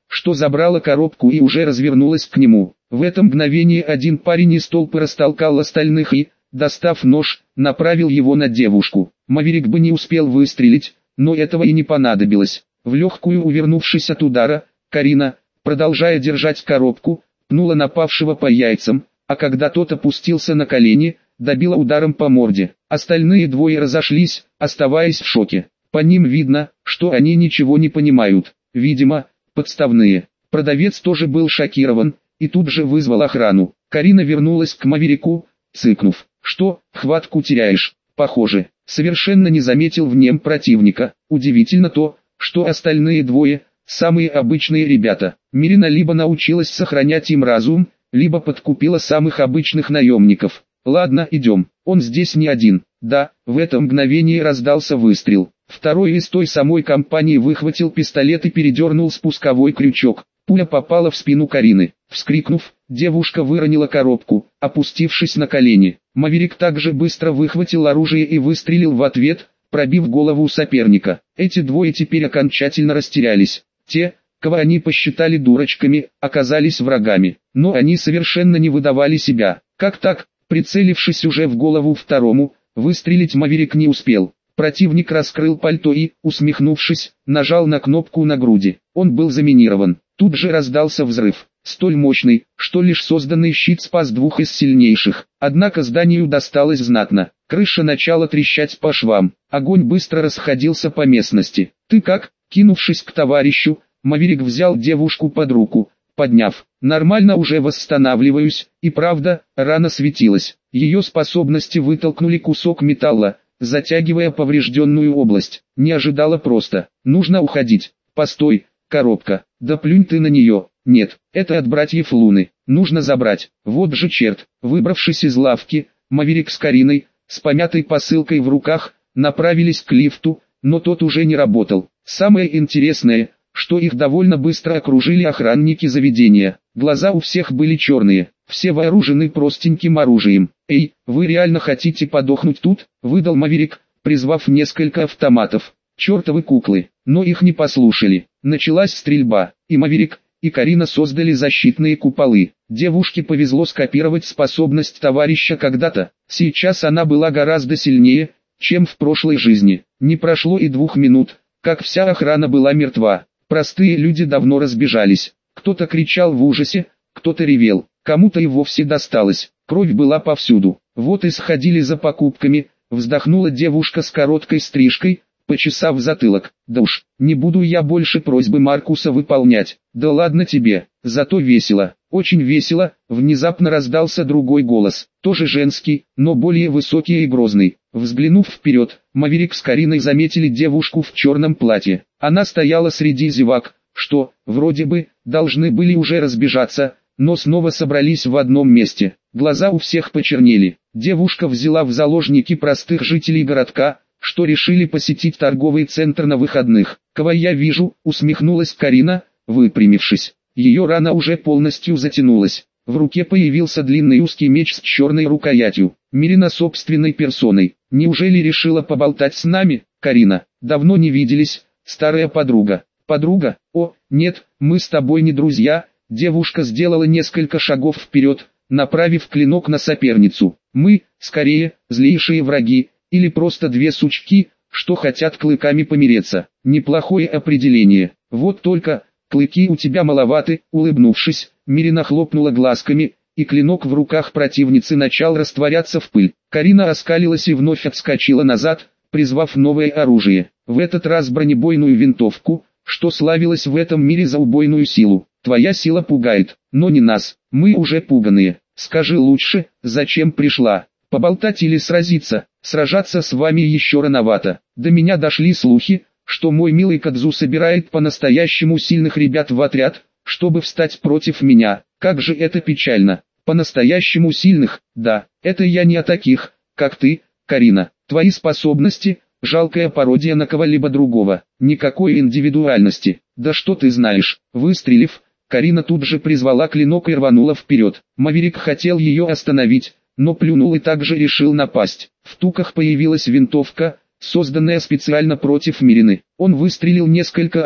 что забрала коробку и уже развернулась к нему. В это мгновение один парень из толпы растолкал остальных и, достав нож, направил его на девушку. Маверик бы не успел выстрелить, но этого и не понадобилось. В легкую увернувшись от удара, Карина, продолжая держать коробку, пнула напавшего по яйцам, а когда тот опустился на колени, добила ударом по морде. Остальные двое разошлись, оставаясь в шоке. По ним видно, что они ничего не понимают. Видимо, подставные. Продавец тоже был шокирован, и тут же вызвал охрану. Карина вернулась к Маверику, цыкнув: «Что, хватку теряешь?» Похоже, совершенно не заметил в нем противника. Удивительно то, что остальные двое – самые обычные ребята. Мирина либо научилась сохранять им разум, либо подкупила самых обычных наемников. «Ладно, идем, он здесь не один». Да, в это мгновение раздался выстрел. Второй из той самой компании выхватил пистолет и передернул спусковой крючок. Пуля попала в спину Карины. Вскрикнув, девушка выронила коробку, опустившись на колени. Маверик также быстро выхватил оружие и выстрелил в ответ, пробив голову соперника. Эти двое теперь окончательно растерялись. Те, кого они посчитали дурочками, оказались врагами. Но они совершенно не выдавали себя. Как так? Прицелившись уже в голову второму, выстрелить Маверик не успел. Противник раскрыл пальто и, усмехнувшись, нажал на кнопку на груди. Он был заминирован. Тут же раздался взрыв, столь мощный, что лишь созданный щит спас двух из сильнейших. Однако зданию досталось знатно. Крыша начала трещать по швам. Огонь быстро расходился по местности. «Ты как?» Кинувшись к товарищу, Маверик взял девушку под руку, подняв. «Нормально, уже восстанавливаюсь». И правда, рана светилась. Ее способности вытолкнули кусок металла, затягивая поврежденную область. Не ожидала просто. «Нужно уходить». «Постой, коробка». «Да плюнь ты на нее». «Нет, это от братьев Луны. Нужно забрать». «Вот же черт». Выбравшись из лавки, Маверик с Кариной, с помятой посылкой в руках, направились к лифту, но тот уже не работал. Самое интересное, что их довольно быстро окружили охранники заведения. Глаза у всех были черные, все вооружены простеньким оружием. «Эй, вы реально хотите подохнуть тут?» – выдал Маверик, призвав несколько автоматов. «Чертовы куклы!» Но их не послушали. Началась стрельба, и Маверик, и Карина создали защитные куполы. Девушке повезло скопировать способность товарища когда-то. Сейчас она была гораздо сильнее, чем в прошлой жизни. Не прошло и 2 минут, как вся охрана была мертва. Простые люди давно разбежались. Кто-то кричал в ужасе, кто-то ревел, кому-то и вовсе досталось. Кровь была повсюду. Вот и сходили за покупками, вздохнула девушка с короткой стрижкой, почесав затылок. «Да уж, не буду я больше просьбы Маркуса выполнять». «Да ладно тебе, зато весело». «Очень весело», внезапно раздался другой голос, тоже женский, но более высокий и грозный. Взглянув вперед, Маверик с Кариной заметили девушку в черном платье. Она стояла среди зевак, что, вроде бы, должны были уже разбежаться, но снова собрались в одном месте. Глаза у всех почернели. Девушка взяла в заложники простых жителей городка, что решили посетить торговый центр на выходных. «Кого я вижу?» — усмехнулась Карина, выпрямившись. Ее рана уже полностью затянулась. В руке появился длинный узкий меч с черной рукоятью. Мирина собственной персоной. «Неужели решила поболтать с нами?» «Карина, давно не виделись, старая подруга». «Подруга? О, нет, мы с тобой не друзья». Девушка сделала несколько шагов вперед, направив клинок на соперницу. «Мы, скорее, злейшие враги, или просто две сучки, что хотят клыками помереться». Неплохое определение. Вот только, клыки у тебя маловаты. Улыбнувшись, Мирина хлопнула глазками, и клинок в руках противницы начал растворяться в пыль. Карина оскалилась и вновь отскочила назад, призвав новое оружие. В этот раз бронебойную винтовку, что славилась в этом мире за убойную силу. «Твоя сила пугает, но не нас, мы уже пуганые. Скажи лучше, зачем пришла? Поболтать или сразиться? Сражаться с вами еще рановато. До меня дошли слухи, что мой милый Кадзу собирает по-настоящему сильных ребят в отряд, чтобы встать против меня. Как же это печально. По-настоящему сильных, да, это я не о таких, как ты, Карина. Твои способности – жалкая пародия на кого-либо другого. Никакой индивидуальности. Да что ты знаешь?» Выстрелив, Карина тут же призвала клинок и рванула вперед. Маверик хотел ее остановить, но плюнул и также решил напасть. В туках появилась винтовка, созданная специально против Мирины. Он выстрелил несколько раз,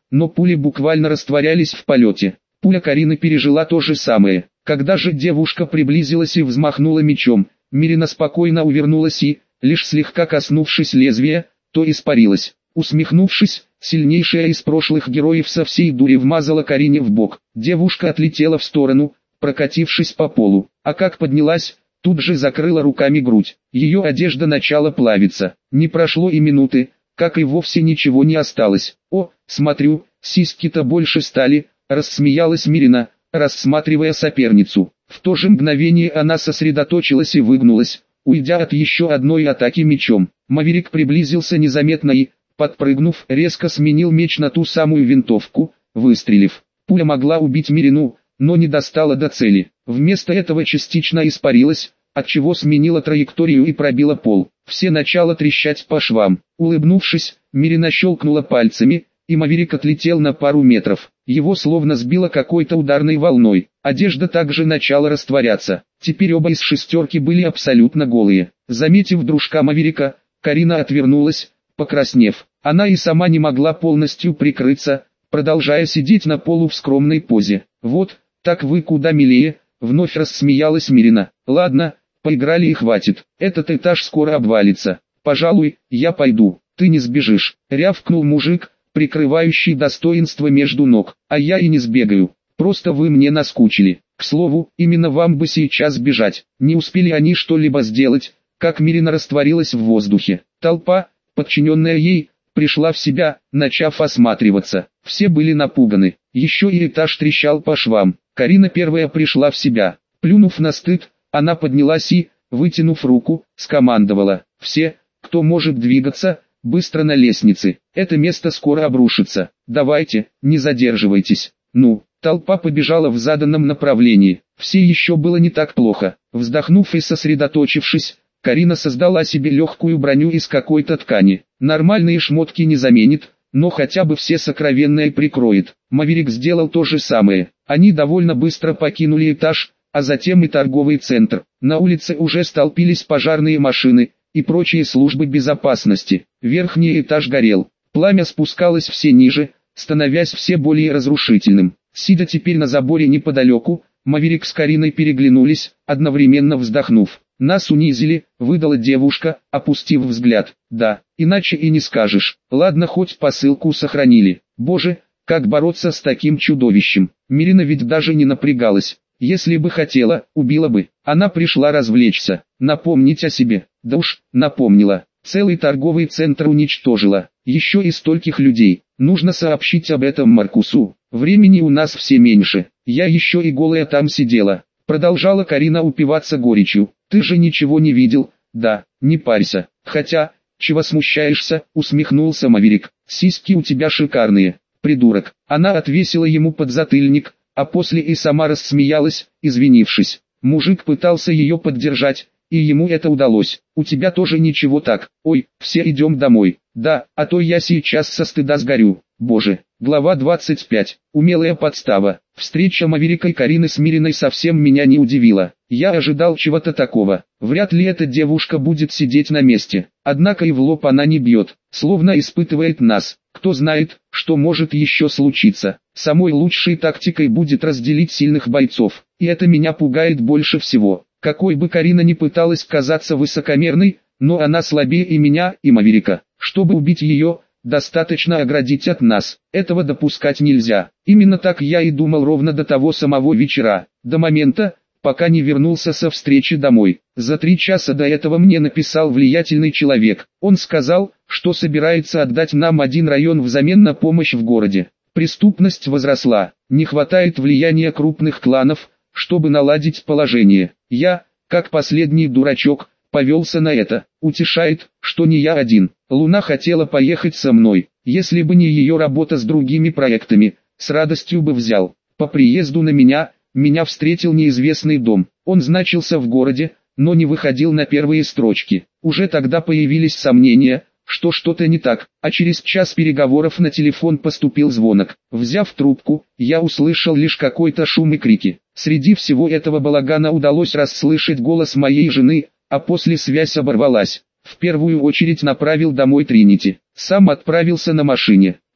но пули буквально растворялись в полете. Пуля Карины пережила то же самое. Когда же девушка приблизилась и взмахнула мечом, Мирина спокойно увернулась и, лишь слегка коснувшись лезвия, то испарилась. Усмехнувшись, сильнейшая из прошлых героев со всей дури вмазала Карине в бок. Девушка отлетела в сторону, прокатившись по полу, а как поднялась, тут же закрыла руками грудь. Ее одежда начала плавиться. Не прошло и минуты, как и вовсе ничего не осталось. «О, смотрю, сиськи-то больше стали», — рассмеялась Мирина, рассматривая соперницу. В то же мгновение она сосредоточилась и выгнулась, уйдя от еще одной атаки мечом. Маверик приблизился незаметно и, подпрыгнув, резко сменил меч на ту самую винтовку, выстрелив. Пуля могла убить Мирину, но не достала до цели. Вместо этого частично испарилась, отчего сменила траекторию и пробила пол. Все начало трещать по швам. Улыбнувшись, Мирина щелкнула пальцами, и Маверик отлетел на пару метров. Его словно сбило какой-то ударной волной. Одежда также начала растворяться. Теперь оба из шестерки были абсолютно голые. Заметив дружка Маверика, Карина отвернулась, покраснев. Она и сама не могла полностью прикрыться, продолжая сидеть на полу в скромной позе. «Вот, так вы куда милее», — вновь рассмеялась Мирина. «Ладно, поиграли и хватит. Этот этаж скоро обвалится. Пожалуй, я пойду. Ты не сбежишь», — рявкнул мужик, прикрывающий достоинство между ног. «А я и не сбегаю. Просто вы мне наскучили. К слову, именно вам бы сейчас бежать». Не успели они что-либо сделать, как Мирина растворилась в воздухе. Толпа, подчиненная ей, пришла в себя, начав осматриваться. Все были напуганы. Еще и этаж трещал по швам. Карина первая пришла в себя. Плюнув на стыд, она поднялась и, вытянув руку, скомандовала: «Все, кто может двигаться, быстро на лестнице. Это место скоро обрушится. Давайте, не задерживайтесь». Ну, толпа побежала в заданном направлении. Все еще было не так плохо. Вздохнув и сосредоточившись, Карина создала себе легкую броню из какой-то ткани. Нормальные шмотки не заменит, но хотя бы все сокровенное прикроет. Маверик сделал то же самое. Они довольно быстро покинули этаж, а затем и торговый центр. На улице уже столпились пожарные машины и прочие службы безопасности. Верхний этаж горел. Пламя спускалось все ниже, становясь все более разрушительным. Сидя теперь на заборе неподалеку, Маверик с Кариной переглянулись, одновременно вздохнув. «Нас унизили», — выдала девушка, опустив взгляд. «Да, иначе и не скажешь. Ладно, хоть посылку сохранили. Боже, как бороться с таким чудовищем?» Мирина ведь даже не напрягалась. Если бы хотела, убила бы. Она пришла развлечься, напомнить о себе. Да уж, напомнила. Целый торговый центр уничтожила. Еще и стольких людей. Нужно сообщить об этом Маркусу. Времени у нас все меньше. Я еще и голая там сидела. Продолжала Карина упиваться горечью. «Ты же ничего не видел?» «Да, не парься. Хотя, чего смущаешься?» — усмехнулся Маверик. «Сиськи у тебя шикарные, придурок». Она отвесила ему подзатыльник, а после и сама рассмеялась, извинившись. Мужик пытался ее поддержать, и ему это удалось. «У тебя тоже ничего так. Ой, все идем домой». «Да, а то я сейчас со стыда сгорю». Боже. Глава 25. Умелая подстава. Встреча Маверика и Карины с Мириной совсем меня не удивила. Я ожидал чего-то такого. Вряд ли эта девушка будет сидеть на месте. Однако и в лоб она не бьет, словно испытывает нас. Кто знает, что может еще случиться. Самой лучшей тактикой будет разделить сильных бойцов. И это меня пугает больше всего. Какой бы Карина ни пыталась казаться высокомерной, но она слабее и меня, и Маверика. Чтобы убить ее, достаточно оградить от нас. Этого допускать нельзя. Именно так я и думал ровно до того самого вечера. До момента, пока не вернулся со встречи домой. За 3 часа до этого мне написал влиятельный человек. Он сказал, что собирается отдать нам один район взамен на помощь в городе. Преступность возросла. Не хватает влияния крупных кланов, чтобы наладить положение. Я, как последний дурачок, повелся на это. Утешает, что не я один. Луна хотела поехать со мной. Если бы не ее работа с другими проектами, с радостью бы взял. По приезду на меня встретил неизвестный дом. Он значился в городе, но не выходил на первые строчки. Уже тогда появились сомнения, что что-то не так, а через час переговоров на телефон поступил звонок. Взяв трубку, я услышал лишь какой-то шум и крики. Среди всего этого балагана удалось расслышать голос моей жены, а после связь оборвалась. В первую очередь направил домой Тринити. Сам отправился на машине, но,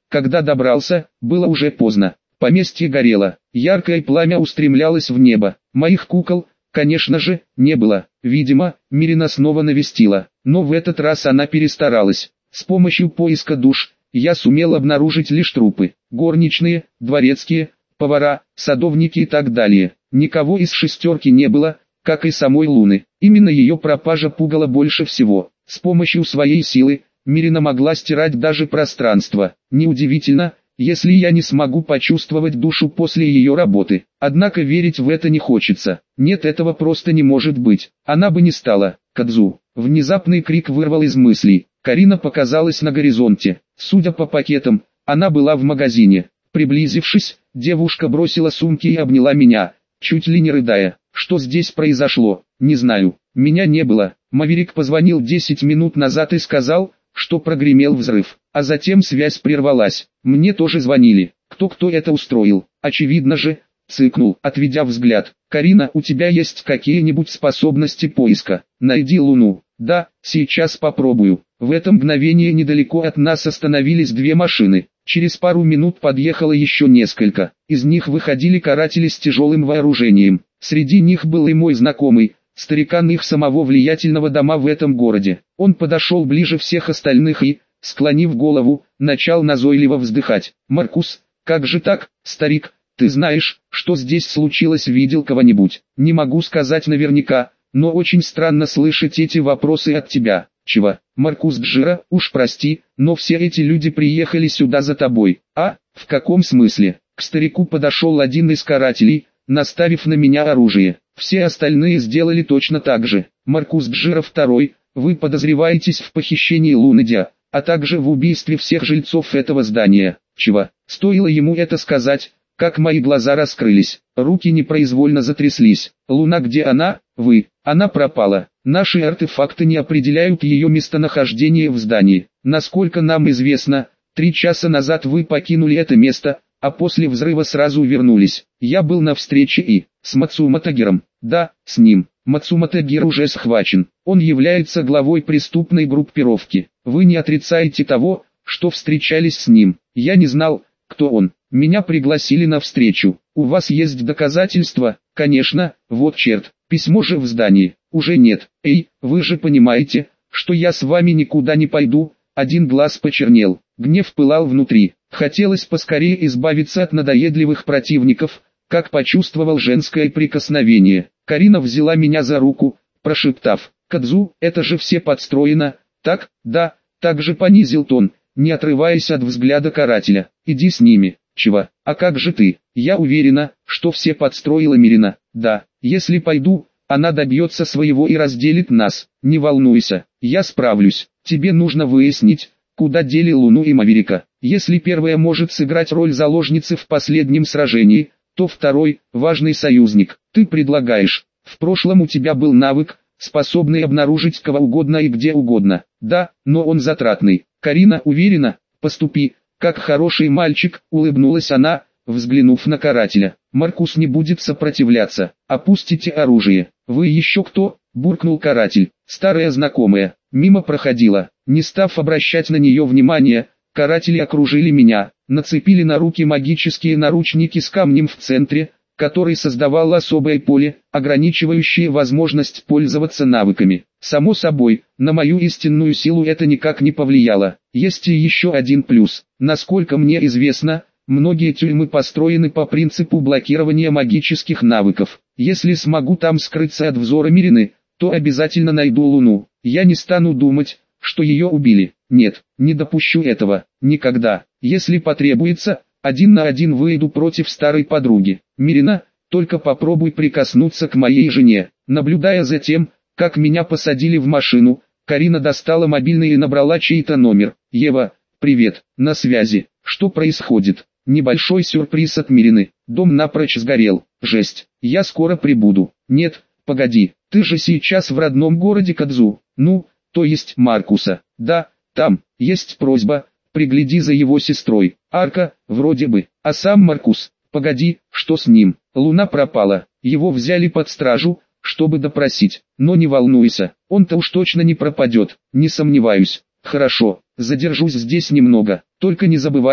Когда добрался, было уже поздно. Поместье горело, яркое пламя устремлялось в небо. Моих кукол, конечно же, не было. Видимо, Мирина снова навестила, но в этот раз она перестаралась. С помощью поиска душ, я сумел обнаружить лишь трупы. Горничные, дворецкие, повара, садовники и так далее. Никого из шестерки не было, как и самой Луны. Именно ее пропажа пугала больше всего. С помощью своей силы, Мирина могла стирать даже пространство. Неудивительно, если я не смогу почувствовать душу после ее работы. Однако верить в это не хочется. Нет, этого просто не может быть. Она бы не стала. Кадзу. Внезапный крик вырвал из мыслей. Карина показалась на горизонте. Судя по пакетам, она была в магазине. Приблизившись, девушка бросила сумки и обняла меня, чуть ли не рыдая. Что здесь произошло, не знаю. Меня не было. Маверик позвонил 10 минут назад и сказал, что прогремел взрыв, а затем связь прервалась. Мне тоже звонили. Кто это устроил? Очевидно же, цыкнул, отведя взгляд. Карина, у тебя есть какие-нибудь способности поиска? Найди Луну. Да, сейчас попробую. В это мгновение недалеко от нас остановились две машины. Через пару минут подъехало еще несколько. Из них выходили каратели с тяжелым вооружением. Среди них был и мой знакомый, старикан их самого влиятельного дома в этом городе. Он подошел ближе всех остальных и, склонив голову, начал назойливо вздыхать. «Маркус, как же так, старик, ты знаешь, что здесь случилось, видел кого-нибудь?» «Не могу сказать наверняка, но очень странно слышать эти вопросы от тебя». «Чего, Маркус Джира, уж прости, но все эти люди приехали сюда за тобой». «А, в каком смысле?» К старику подошел один из карателей, наставив на меня оружие. Все остальные сделали точно так же. «Маркус Джира II, вы подозреваетесь в похищении Лунедя, а также в убийстве всех жильцов этого здания». «Чего?» Стоило ему это сказать, как мои глаза раскрылись, руки непроизвольно затряслись. «Луна, где она?» «Вы». «Она пропала. Наши артефакты не определяют ее местонахождение в здании. Насколько нам известно, 3 часа назад вы покинули это место, а после взрыва сразу вернулись. Я был на встрече и с Мацумо Тагиром». «Да, с ним. Мацумо Тагир уже схвачен. Он является главой преступной группировки. Вы не отрицаете того, что встречались с ним. Я не знал, кто он. Меня пригласили на встречу. У вас есть доказательства?» «Конечно, вот черт. Письмо же в здании». «Уже нет. Эй, вы же понимаете, что я с вами никуда не пойду». Один глаз почернел. Гнев пылал внутри. Хотелось поскорее избавиться от надоедливых противников, как почувствовал женское прикосновение. Карина взяла меня за руку, прошептав: «Кадзу, это же все подстроено, так?» «Да», также понизил тон, не отрываясь от взгляда карателя. «Иди с ними». «Чего? А как же ты?» «Я уверена, что все подстроила Мирина». «Да, если пойду, она добьется своего и разделит нас. Не волнуйся, я справлюсь. Тебе нужно выяснить, куда дели Луну и Маверика. Если первая может сыграть роль заложницы в последнем сражении, то второй – важный союзник. Ты предлагаешь. В прошлом у тебя был навык, способный обнаружить кого угодно и где угодно. Да, но он затратный. Карина уверена, поступи, как хороший мальчик», улыбнулась она, взглянув на карателя. «Маркус не будет сопротивляться. Опустите оружие». «Вы еще кто?» – буркнул каратель. «Старая знакомая. Мимо проходила». Не став обращать на нее внимания, каратели окружили меня, нацепили на руки магические наручники с камнем в центре, который создавал особое поле, ограничивающее возможность пользоваться навыками. Само собой, на мою истинную силу это никак не повлияло. Есть и еще один плюс. Насколько мне известно, многие тюрьмы построены по принципу блокирования магических навыков. Если смогу там скрыться от взора Мирины, то обязательно найду Луну. Я не стану думать, что ее убили. Нет, не допущу этого. Никогда. Если потребуется, 1 на 1 выйду против старой подруги. Мирина, только попробуй прикоснуться к моей жене. Наблюдая за тем, как меня посадили в машину, Карина достала мобильный и набрала чей-то номер. «Ева, привет, на связи. Что происходит?» «Небольшой сюрприз от Мирины. Дом напрочь сгорел. Жесть. Я скоро прибуду». «Нет, погоди, ты же сейчас в родном городе Кадзу. Ну, то есть Маркуса». «Да, там. Есть просьба, пригляди за его сестрой. Арка, вроде бы. А сам Маркус, погоди, что с ним?» «Луна пропала. Его взяли под стражу, чтобы допросить. Но не волнуйся, он-то уж точно не пропадет, не сомневаюсь». «Хорошо, задержусь здесь немного. Только не забывай,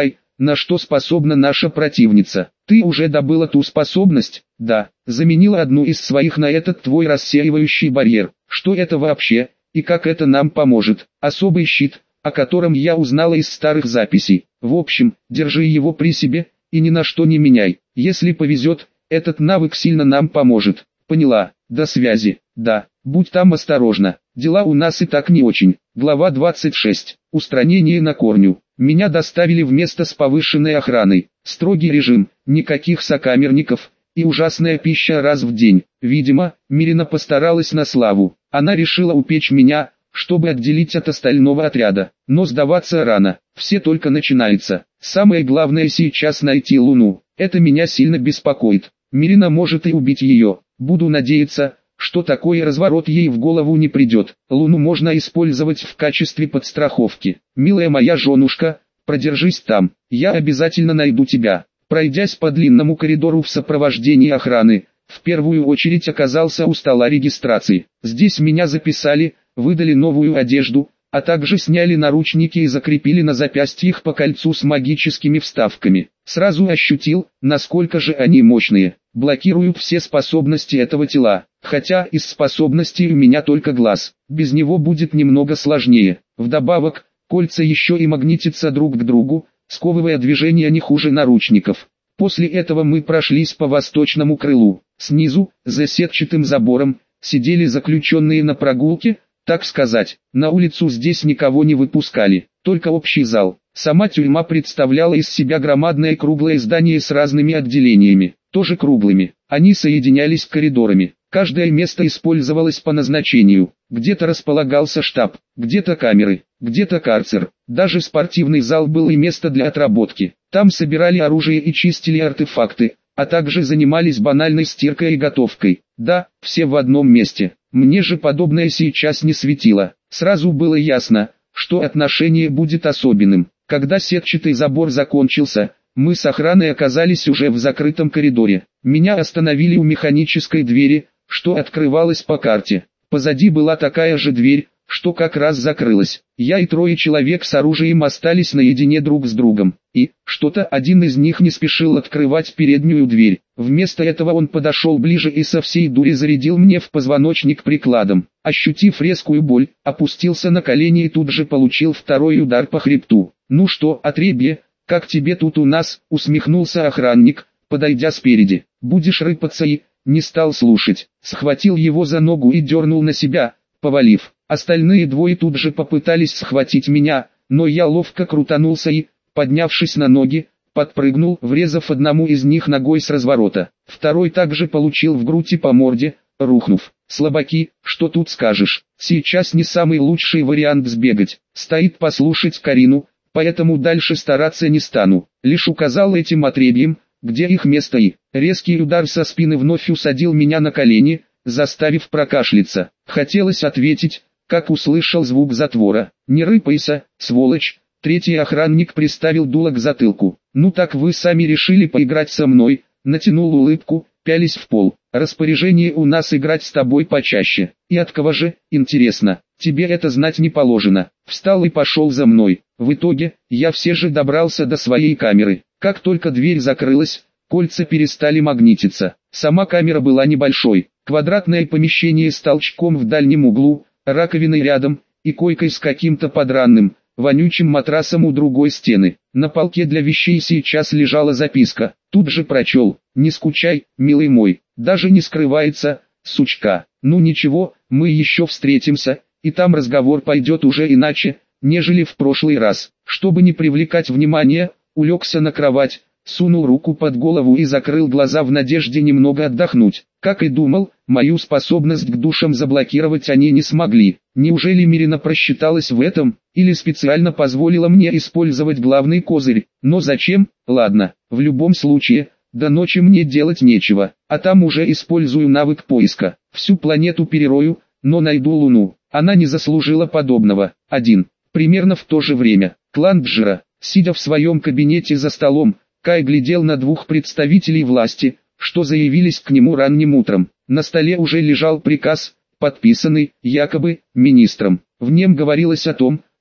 на что способна наша противница. Ты уже добыла ту способность? Да, заменила одну из своих на этот твой рассеивающий барьер. Что это вообще, и как это нам поможет? Особый щит, о котором я узнала из старых записей. В общем, держи его при себе, и ни на что не меняй. Если повезет, этот навык сильно нам поможет. Поняла, до связи. Да, будь там осторожна, дела у нас и так не очень. Глава 26. Устранение на корню. Меня доставили в место с повышенной охраной. Строгий режим, никаких сокамерников, и ужасная пища раз в день. Видимо, Мирина постаралась на славу. Она решила упечь меня, чтобы отделить от остального отряда. Но сдаваться рано, все только начинается. Самое главное сейчас найти Луну. Это меня сильно беспокоит. Мирина может и убить ее. Буду надеяться, что такой разворот ей в голову не придет. Луну можно использовать в качестве подстраховки. Милая моя женушка, продержись там, я обязательно найду тебя. Пройдясь по длинному коридору в сопровождении охраны, в первую очередь оказался у стола регистрации. Здесь меня записали, выдали новую одежду, а также сняли наручники и закрепили на запястьях по кольцу с магическими вставками. Сразу ощутил, насколько же они мощные. Блокируют все способности этого тела, хотя из способностей у меня только глаз. Без него будет немного сложнее. Вдобавок, кольца еще и магнитятся друг к другу, сковывая движение не хуже наручников. После этого мы прошлись по восточному крылу. Снизу, за сетчатым забором, сидели заключенные на прогулке, так сказать. На улицу здесь никого не выпускали, только общий зал. Сама тюрьма представляла из себя громадное круглое здание с разными отделениями, тоже круглыми. Они соединялись коридорами. Каждое место использовалось по назначению. Где-то располагался штаб, где-то камеры, где-то карцер. Даже спортивный зал был и место для отработки. Там собирали оружие и чистили артефакты, а также занимались банальной стиркой и готовкой. Да, все в одном месте. Мне же подобное сейчас не светило. Сразу было ясно, что отношение будет особенным. Когда сетчатый забор закончился, мы с охраной оказались уже в закрытом коридоре. Меня остановили у механической двери, что открывалась по карте. Позади была такая же дверь, что как раз закрылась. Я и трое человек с оружием остались наедине друг с другом. И, что-то один из них не спешил открывать переднюю дверь. Вместо этого он подошел ближе и со всей дури зарядил мне в позвоночник прикладом. Ощутив резкую боль, опустился на колени и тут же получил второй удар по хребту. «Ну что, отребье, как тебе тут у нас?» — усмехнулся охранник, подойдя спереди. «Будешь рыпаться?» И не стал слушать. Схватил его за ногу и дернул на себя, повалив. Остальные двое тут же попытались схватить меня, но я ловко крутанулся и, поднявшись на ноги, подпрыгнул, врезав одному из них ногой с разворота. Второй также получил в грудь и по морде, рухнув. Слабаки, что тут скажешь? Сейчас не самый лучший вариант сбегать. Стоит послушать Карину, поэтому дальше стараться не стану. Лишь указал этим отребьям, где их место, и резкий удар со спины вновь усадил меня на колени, заставив прокашляться. Хотелось ответить, как услышал звук затвора. «Не рыпайся, сволочь!» Третий охранник приставил дуло к затылку. «Ну так вы сами решили поиграть со мной», натянул улыбку, пялись в пол. «Распоряжение у нас играть с тобой почаще. И от кого же, интересно? Тебе это знать не положено». Встал и пошел за мной. В итоге, я все же добрался до своей камеры. Как только дверь закрылась, кольца перестали магнититься. Сама камера была небольшой. Квадратное помещение с толчком в дальнем углу, раковиной рядом, и койкой с каким-то подранным, вонючим матрасом у другой стены. На полке для вещей сейчас лежала записка. Тут же прочел: «Не скучай, милый мой, даже не скрывается, сучка. Ну ничего, мы еще встретимся, и там разговор пойдет уже иначе, нежели в прошлый раз». Чтобы не привлекать внимания, улегся на кровать, сунул руку под голову и закрыл глаза в надежде немного отдохнуть. Как и думал, мою способность к душам заблокировать они не смогли. Неужели Мирина просчиталась в этом, или специально позволила мне использовать главный козырь? Но зачем? Ладно, в любом случае, до ночи мне делать нечего, а там уже использую навык поиска. Всю планету перерою, но найду Луну. Она не заслужила подобного. 1. Примерно в то же время, клан Джира, сидя в своем кабинете за столом, Кай глядел на двух представителей власти, что заявились к нему ранним утром. На столе уже лежал приказ, подписанный, якобы, министром. В нем говорилось о том,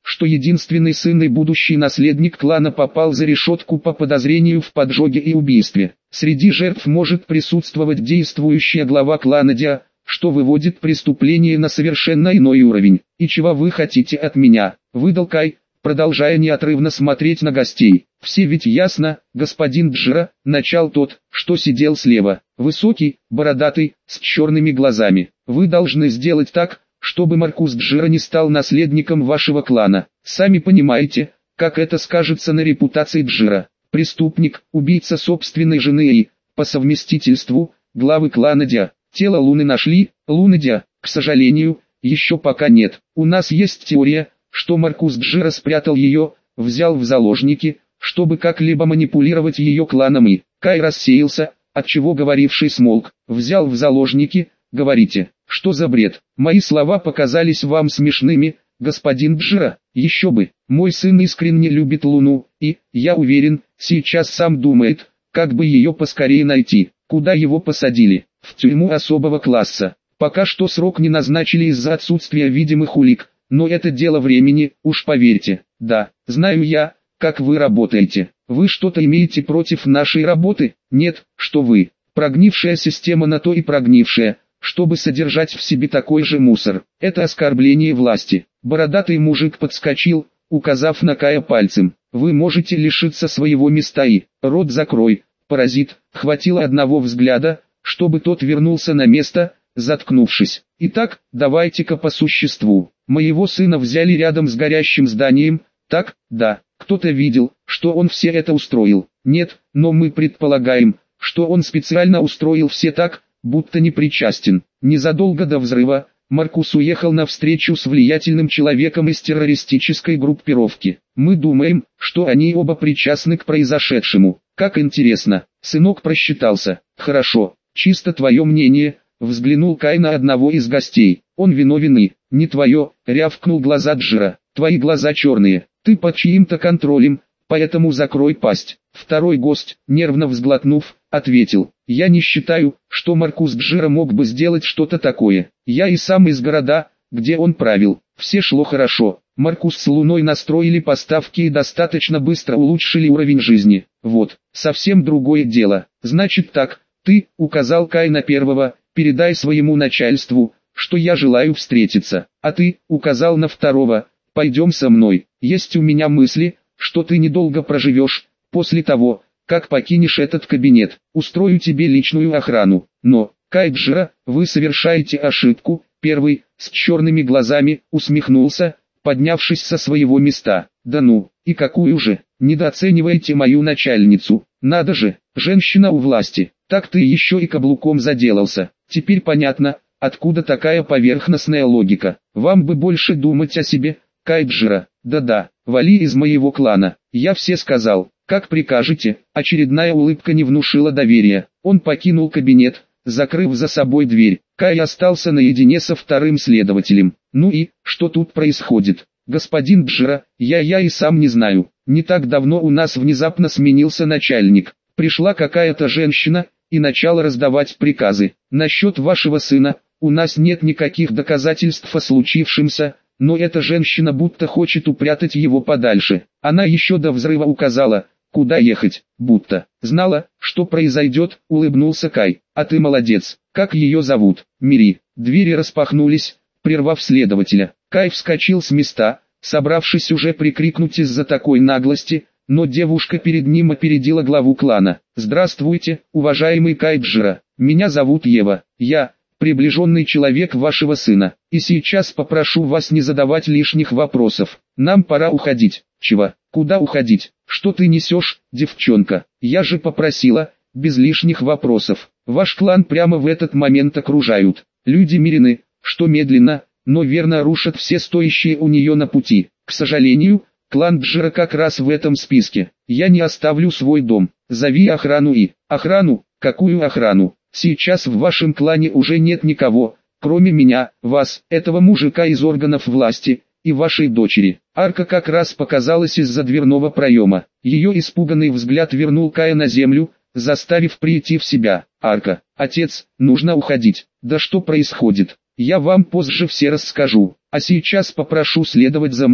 что единственный сын и будущий наследник клана попал за решетку по подозрению в поджоге и убийстве. Среди жертв может присутствовать действующая глава клана Диа, что выводит преступление на совершенно иной уровень. «И чего вы хотите от меня?» – выдал Кай, продолжая неотрывно смотреть на гостей. «Все ведь ясно, господин Джира», – начал тот, что сидел слева, высокий, бородатый, с черными глазами. «Вы должны сделать так, чтобы Маркус Джира не стал наследником вашего клана. Сами понимаете, как это скажется на репутации Джира. Преступник, убийца собственной жены и, по совместительству, главы клана Диа. Тело Луны нашли, Луны Диа, к сожалению, еще пока нет. У нас есть теория, что Маркус Джира спрятал ее, взял в заложники, чтобы как-либо манипулировать ее кланом и...» Кай рассеялся, отчего говоривший смолк. «Взял в заложники, говорите? Что за бред? Мои слова показались вам смешными, господин Джира? Еще бы, мой сын искренне любит Луну, и, я уверен, сейчас сам думает, как бы ее поскорее найти. Куда его посадили? В тюрьму особого класса. Пока что срок не назначили из-за отсутствия видимых улик, но это дело времени, уж поверьте. Да, знаю я, как вы работаете. Вы что-то имеете против нашей работы? Нет, что вы. Прогнившая система на то и прогнившая, чтобы содержать в себе такой же мусор. Это оскорбление власти». Бородатый мужик подскочил, указав на Кая пальцем. «Вы можете лишиться своего места и... Рот закрой, паразит». Хватило одного взгляда, чтобы тот вернулся на место, заткнувшись. «Итак, давайте-ка по существу. Моего сына взяли рядом с горящим зданием, так, да. Кто-то видел, что он все это устроил? Нет, но мы предполагаем, что он специально устроил все так, будто не причастен. Незадолго до взрыва, Маркус уехал на встречу с влиятельным человеком из террористической группировки. Мы думаем, что они оба причастны к произошедшему. Как интересно». Сынок просчитался. «Хорошо, чисто твое мнение», — взглянул Кай на одного из гостей. «Он виновен и...» «Не твое», — рявкнул глаза Джира. «Твои глаза черные, ты под чьим-то контролем, поэтому закрой пасть». Второй гость, нервно взглотнув, ответил: «Я не считаю, что Маркус Джира мог бы сделать что-то такое. Я и сам из города, где он правил. Все шло хорошо. Маркус с Луной настроили поставки и достаточно быстро улучшили уровень жизни. Вот, совсем другое дело. Значит так, ты, указал Кай на первого, передай своему начальству, что я желаю встретиться. А ты, указал на второго, пойдем со мной. Есть у меня мысли, что ты недолго проживешь, после того, как покинешь этот кабинет. Устрою тебе личную охрану. Но, Кай Джира, вы совершаете ошибку». Первый, с черными глазами, усмехнулся, поднявшись со своего места. «Да ну, и какую же? Недооцениваете мою начальницу. Надо же, женщина у власти. Так ты еще и каблуком заделался. Теперь понятно, откуда такая поверхностная логика. Вам бы больше думать о себе, Кай Джира. Да-да, вали из моего клана. Я все сказал. Как прикажете». Очередная улыбка не внушила доверия. Он покинул кабинет, закрыв за собой дверь. Кай остался наедине со вторым следователем. «Ну и, что тут происходит?» «Господин Джира, я и сам не знаю. Не так давно у нас внезапно сменился начальник. Пришла какая-то женщина и начала раздавать приказы. Насчет вашего сына, у нас нет никаких доказательств о случившемся, но эта женщина будто хочет упрятать его подальше. Она еще до взрыва указала, куда ехать, будто знала, что произойдет», — улыбнулся Кай. «А ты молодец. Как ее зовут?» «Мири». Двери распахнулись, прервав следователя. Кай вскочил с места, собравшись уже прикрикнуть из-за такой наглости, но девушка перед ним опередила главу клана. «Здравствуйте, уважаемый Кай Джира. Меня зовут Ева. Я приближенный человек вашего сына, и сейчас попрошу вас не задавать лишних вопросов. Нам пора уходить». «Чего? Куда уходить? Что ты несешь, девчонка? Я же попросила, без лишних вопросов. Ваш клан прямо в этот момент окружают. Люди Мирины, что медленно, но верно рушат все стоящие у нее на пути. К сожалению, клан Джира как раз в этом списке. Я не оставлю свой дом. Зови охрану и...» «Охрану? Какую охрану? Сейчас в вашем клане уже нет никого, кроме меня, вас, этого мужика из органов власти, и вашей дочери». Арка как раз показалась из-за дверного проема. Ее испуганный взгляд вернул Кая на землю, заставив прийти в себя. «Арка, отец, нужно уходить». «Да что происходит? Я вам позже все расскажу. А сейчас попрошу следовать за мной»,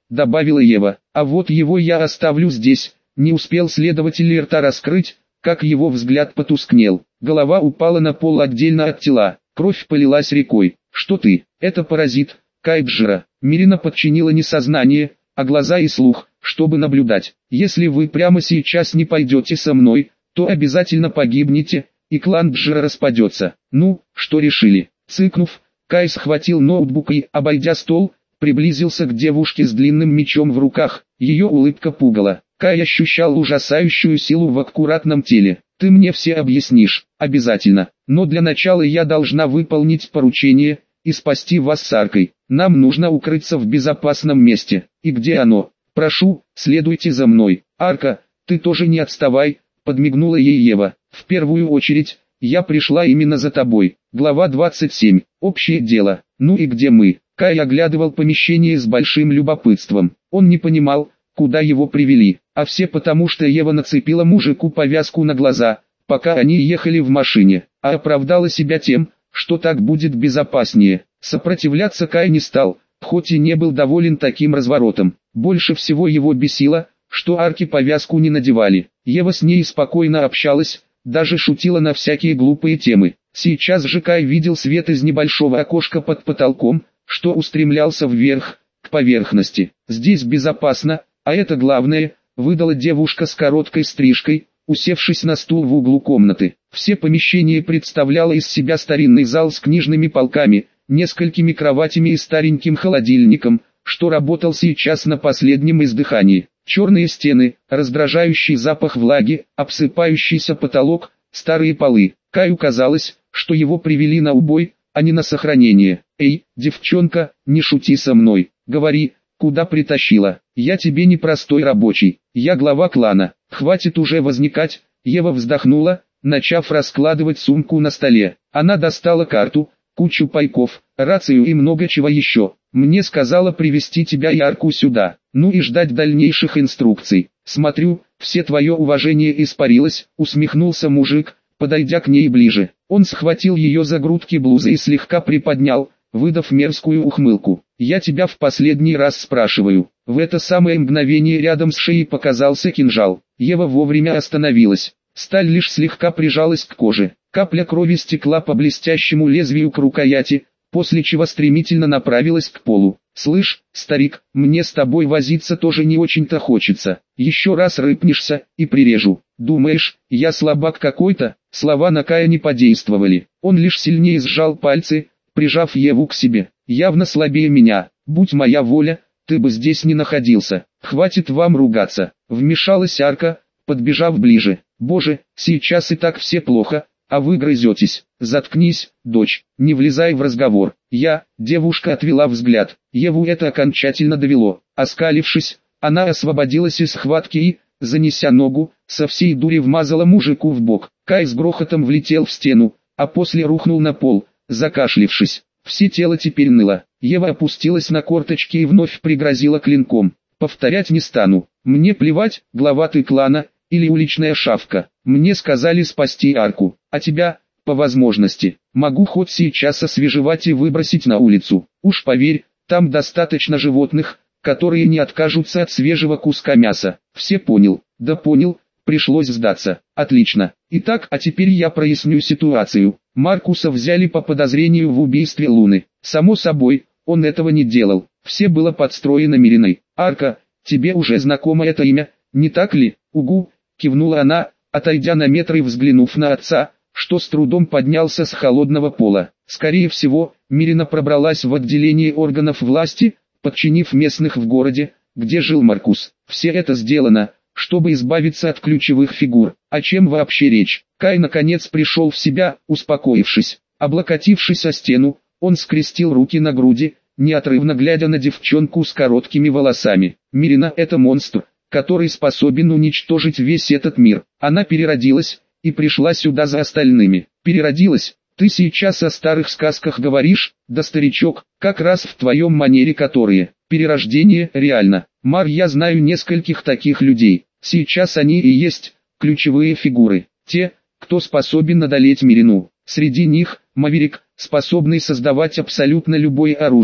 добавила Ева. А вот его я оставлю здесь. Не успел следователь рта раскрыть, как его взгляд потускнел. Голова упала на пол отдельно от тела. Кровь полилась рекой. Что ты? Это паразит, Кайджира. Мирина подчинила не сознание, а глаза и слух, чтобы наблюдать. Если вы прямо сейчас не пойдете со мной, то обязательно погибнете, и клан Джира распадется. Ну, что решили? Цыкнув, Кай схватил ноутбук и, обойдя стол, приблизился к девушке с длинным мечом в руках. Ее улыбка пугала. Кай ощущал ужасающую силу в аккуратном теле. «Ты мне все объяснишь, обязательно, но для начала я должна выполнить поручение и спасти вас с Аркой. Нам нужно укрыться в безопасном месте. И где оно? Прошу, следуйте за мной. Арка, ты тоже не отставай», — подмигнула ей Ева. «В первую очередь, я пришла именно за тобой». Глава 27. Общее дело. Ну и где мы? Кай оглядывал помещение с большим любопытством. Он не понимал, куда его привели, а все потому, что Ева нацепила мужику повязку на глаза, пока они ехали в машине, а оправдала себя тем, что так будет безопаснее. Сопротивляться Кай не стал, хоть и не был доволен таким разворотом. Больше всего его бесило, что Арке повязку не надевали. Ева с ней спокойно общалась, даже шутила на всякие глупые темы. Сейчас же Кай видел свет из небольшого окошка под потолком, что устремлялся вверх, к поверхности. «Здесь безопасно, а это главное», — выдала девушка с короткой стрижкой, усевшись на стул в углу комнаты. Все помещение представляло из себя старинный зал с книжными полками, несколькими кроватями и стареньким холодильником, что работал сейчас на последнем издыхании. Черные стены, раздражающий запах влаги, обсыпающийся потолок, старые полы. Каю казалось, что его привели на убой, а не на сохранение. «Эй, девчонка, не шути со мной, говори, куда притащила? Я тебе не простой рабочий, я глава клана, хватит уже возникать». Ева вздохнула, начав раскладывать сумку на столе. Она достала карту, кучу пайков, рацию и много чего еще. «Мне сказала привезти тебя и Арку сюда, ну и ждать дальнейших инструкций. Смотрю, все твое уважение испарилось», — усмехнулся мужик, подойдя к ней ближе. Он схватил ее за грудки блузы и слегка приподнял, выдав мерзкую ухмылку. «Я тебя в последний раз спрашиваю». В это самое мгновение рядом с шеей показался кинжал. Ева вовремя остановилась. Сталь лишь слегка прижалась к коже. Капля крови стекла по блестящему лезвию к рукояти, после чего стремительно направилась к полу. «Слышь, старик, мне с тобой возиться тоже не очень-то хочется. Еще раз рыпнешься, и прирежу. Думаешь, я слабак какой-то?» Слова на Кая не подействовали. Он лишь сильнее сжал пальцы, прижав Еву к себе. «Явно слабее меня. Будь моя воля, ты бы здесь не находился. Хватит вам ругаться». Вмешалась Арка, подбежав ближе. «Боже, сейчас и так все плохо, а вы грызетесь. Заткнись, дочь, не влезай в разговор». Девушка отвела взгляд. Еву это окончательно довело. Оскалившись, она освободилась из схватки и, занеся ногу, со всей дури вмазала мужику в бок. Кай с грохотом влетел в стену, а после рухнул на пол, закашлившись. Все тело теперь ныло. Ева опустилась на корточки и вновь пригрозила клинком. «Повторять не стану. Мне плевать, глава ты клана или уличная шавка. Мне сказали спасти Арку, а тебя, по возможности, могу хоть сейчас освежевать и выбросить на улицу. Уж поверь, там достаточно животных, которые не откажутся от свежего куска мяса». «Все понял». «Да понял, пришлось сдаться». «Отлично. Итак, а теперь я проясню ситуацию. Маркуса взяли по подозрению в убийстве Луны. Само собой, он этого не делал. Все было подстроено Мириной. Арка, тебе уже знакомо это имя, не так ли?» «Угу», кивнула она, отойдя на метр и взглянув на отца, что с трудом поднялся с холодного пола. Скорее всего, Мирина пробралась в отделение органов власти, подчинив местных в городе, где жил Маркус. Все это сделано, чтобы избавиться от ключевых фигур. О чем вообще речь? Кай наконец пришел в себя, успокоившись. Облокотившись о стену, он скрестил руки на груди, неотрывно глядя на девчонку с короткими волосами. Мирина — это монстр, который способен уничтожить весь этот мир. Она переродилась и пришла сюда за остальными. Переродилась? Ты сейчас о старых сказках говоришь? Да, старичок, как раз в твоем манере которые. Перерождение реально. Мар, я знаю нескольких таких людей. Сейчас они и есть ключевые фигуры. Те, кто способен одолеть Мирину. Среди них Маверик, способный создавать абсолютно любое оружие.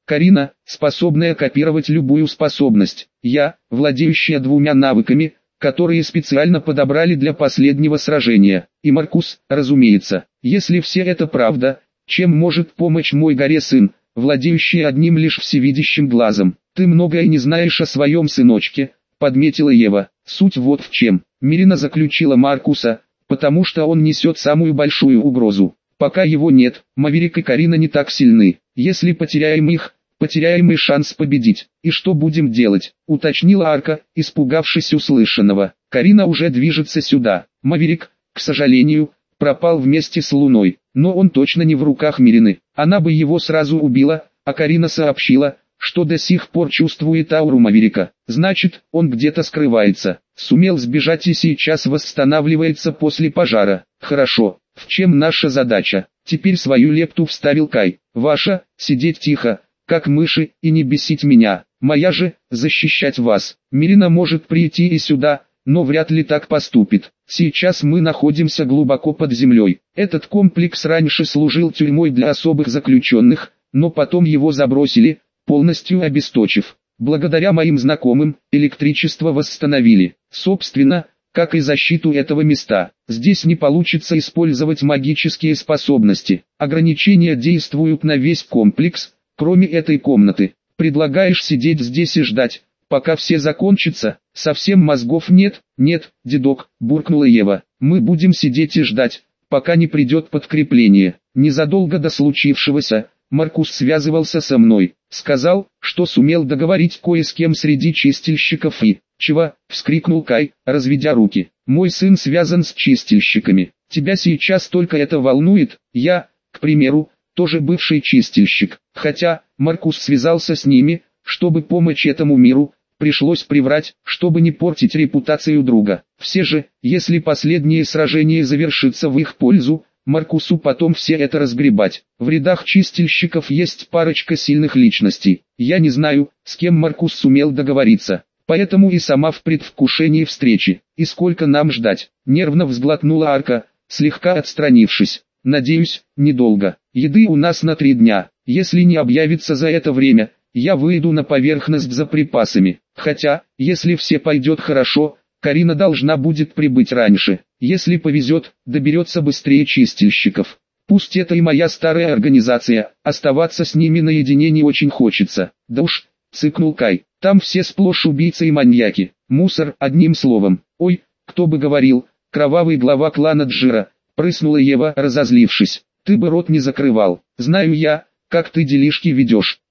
Карина, способная копировать любую способность. Я, владеющая двумя навыками, которые специально подобрали для последнего сражения. И Маркус, разумеется. Если все это правда, чем может помочь мой горе сын, владеющий одним лишь всевидящим глазом? Ты многое не знаешь о своем сыночке, подметила Ева. Суть вот в чем. Мирина заключила Маркуса, потому что он несет самую большую угрозу. Пока его нет, Маверик и Карина не так сильны. Если потеряем их, потеряем и шанс победить. И что будем делать? Уточнила Арка, испугавшись услышанного. Карина уже движется сюда. Маверик, к сожалению, пропал вместе с Луной. Но он точно не в руках Мирины. Она бы его сразу убила, а Карина сообщила, что до сих пор чувствует ауру Маверика. Значит, он где-то скрывается. Сумел сбежать и сейчас восстанавливается после пожара. Хорошо. В чем наша задача? Теперь свою лепту вставил Кай. Ваша – сидеть тихо, как мыши, и не бесить меня. Моя же – защищать вас. Мирина может прийти и сюда, но вряд ли так поступит. Сейчас мы находимся глубоко под землей. Этот комплекс раньше служил тюрьмой для особых заключенных, но потом его забросили, полностью обесточив. Благодаря моим знакомым, электричество восстановили. Собственно, как и защиту этого места. Здесь не получится использовать магические способности. Ограничения действуют на весь комплекс, кроме этой комнаты. Предлагаешь сидеть здесь и ждать, пока все закончится? Совсем мозгов нет? Нет, дедок, буркнула Ева. Мы будем сидеть и ждать, пока не придет подкрепление. Незадолго до случившегося, Маркус связывался со мной. Сказал, что сумел договорить кое с кем среди чистильщиков и... «Чего?» — вскрикнул Кай, разведя руки. «Мой сын связан с чистильщиками. Тебя сейчас только это волнует? Я, к примеру, тоже бывший чистильщик. Хотя, Маркус связался с ними, чтобы помочь этому миру, пришлось приврать, чтобы не портить репутацию друга. Все же, если последнее сражение завершится в их пользу, Маркусу потом все это разгребать. В рядах чистильщиков есть парочка сильных личностей. Я не знаю, с кем Маркус сумел договориться. Поэтому и сама в предвкушении встречи. И сколько нам ждать?» Нервно взглотнула Арка, слегка отстранившись. «Надеюсь, недолго. Еды у нас на 3 дня. Если не объявится за это время, я выйду на поверхность за припасами. Хотя, если все пойдет хорошо, Карина должна будет прибыть раньше. Если повезет, доберется быстрее чистильщиков. Пусть это и моя старая организация, оставаться с ними наедине не очень хочется. Да уж», — цыкнул Кай. «Там все сплошь убийцы и маньяки. Мусор, одним словом. Ой, кто бы говорил, кровавый глава клана Джира», — прыснула Ева, разозлившись. «Ты бы рот не закрывал. Знаю я, как ты делишки ведешь.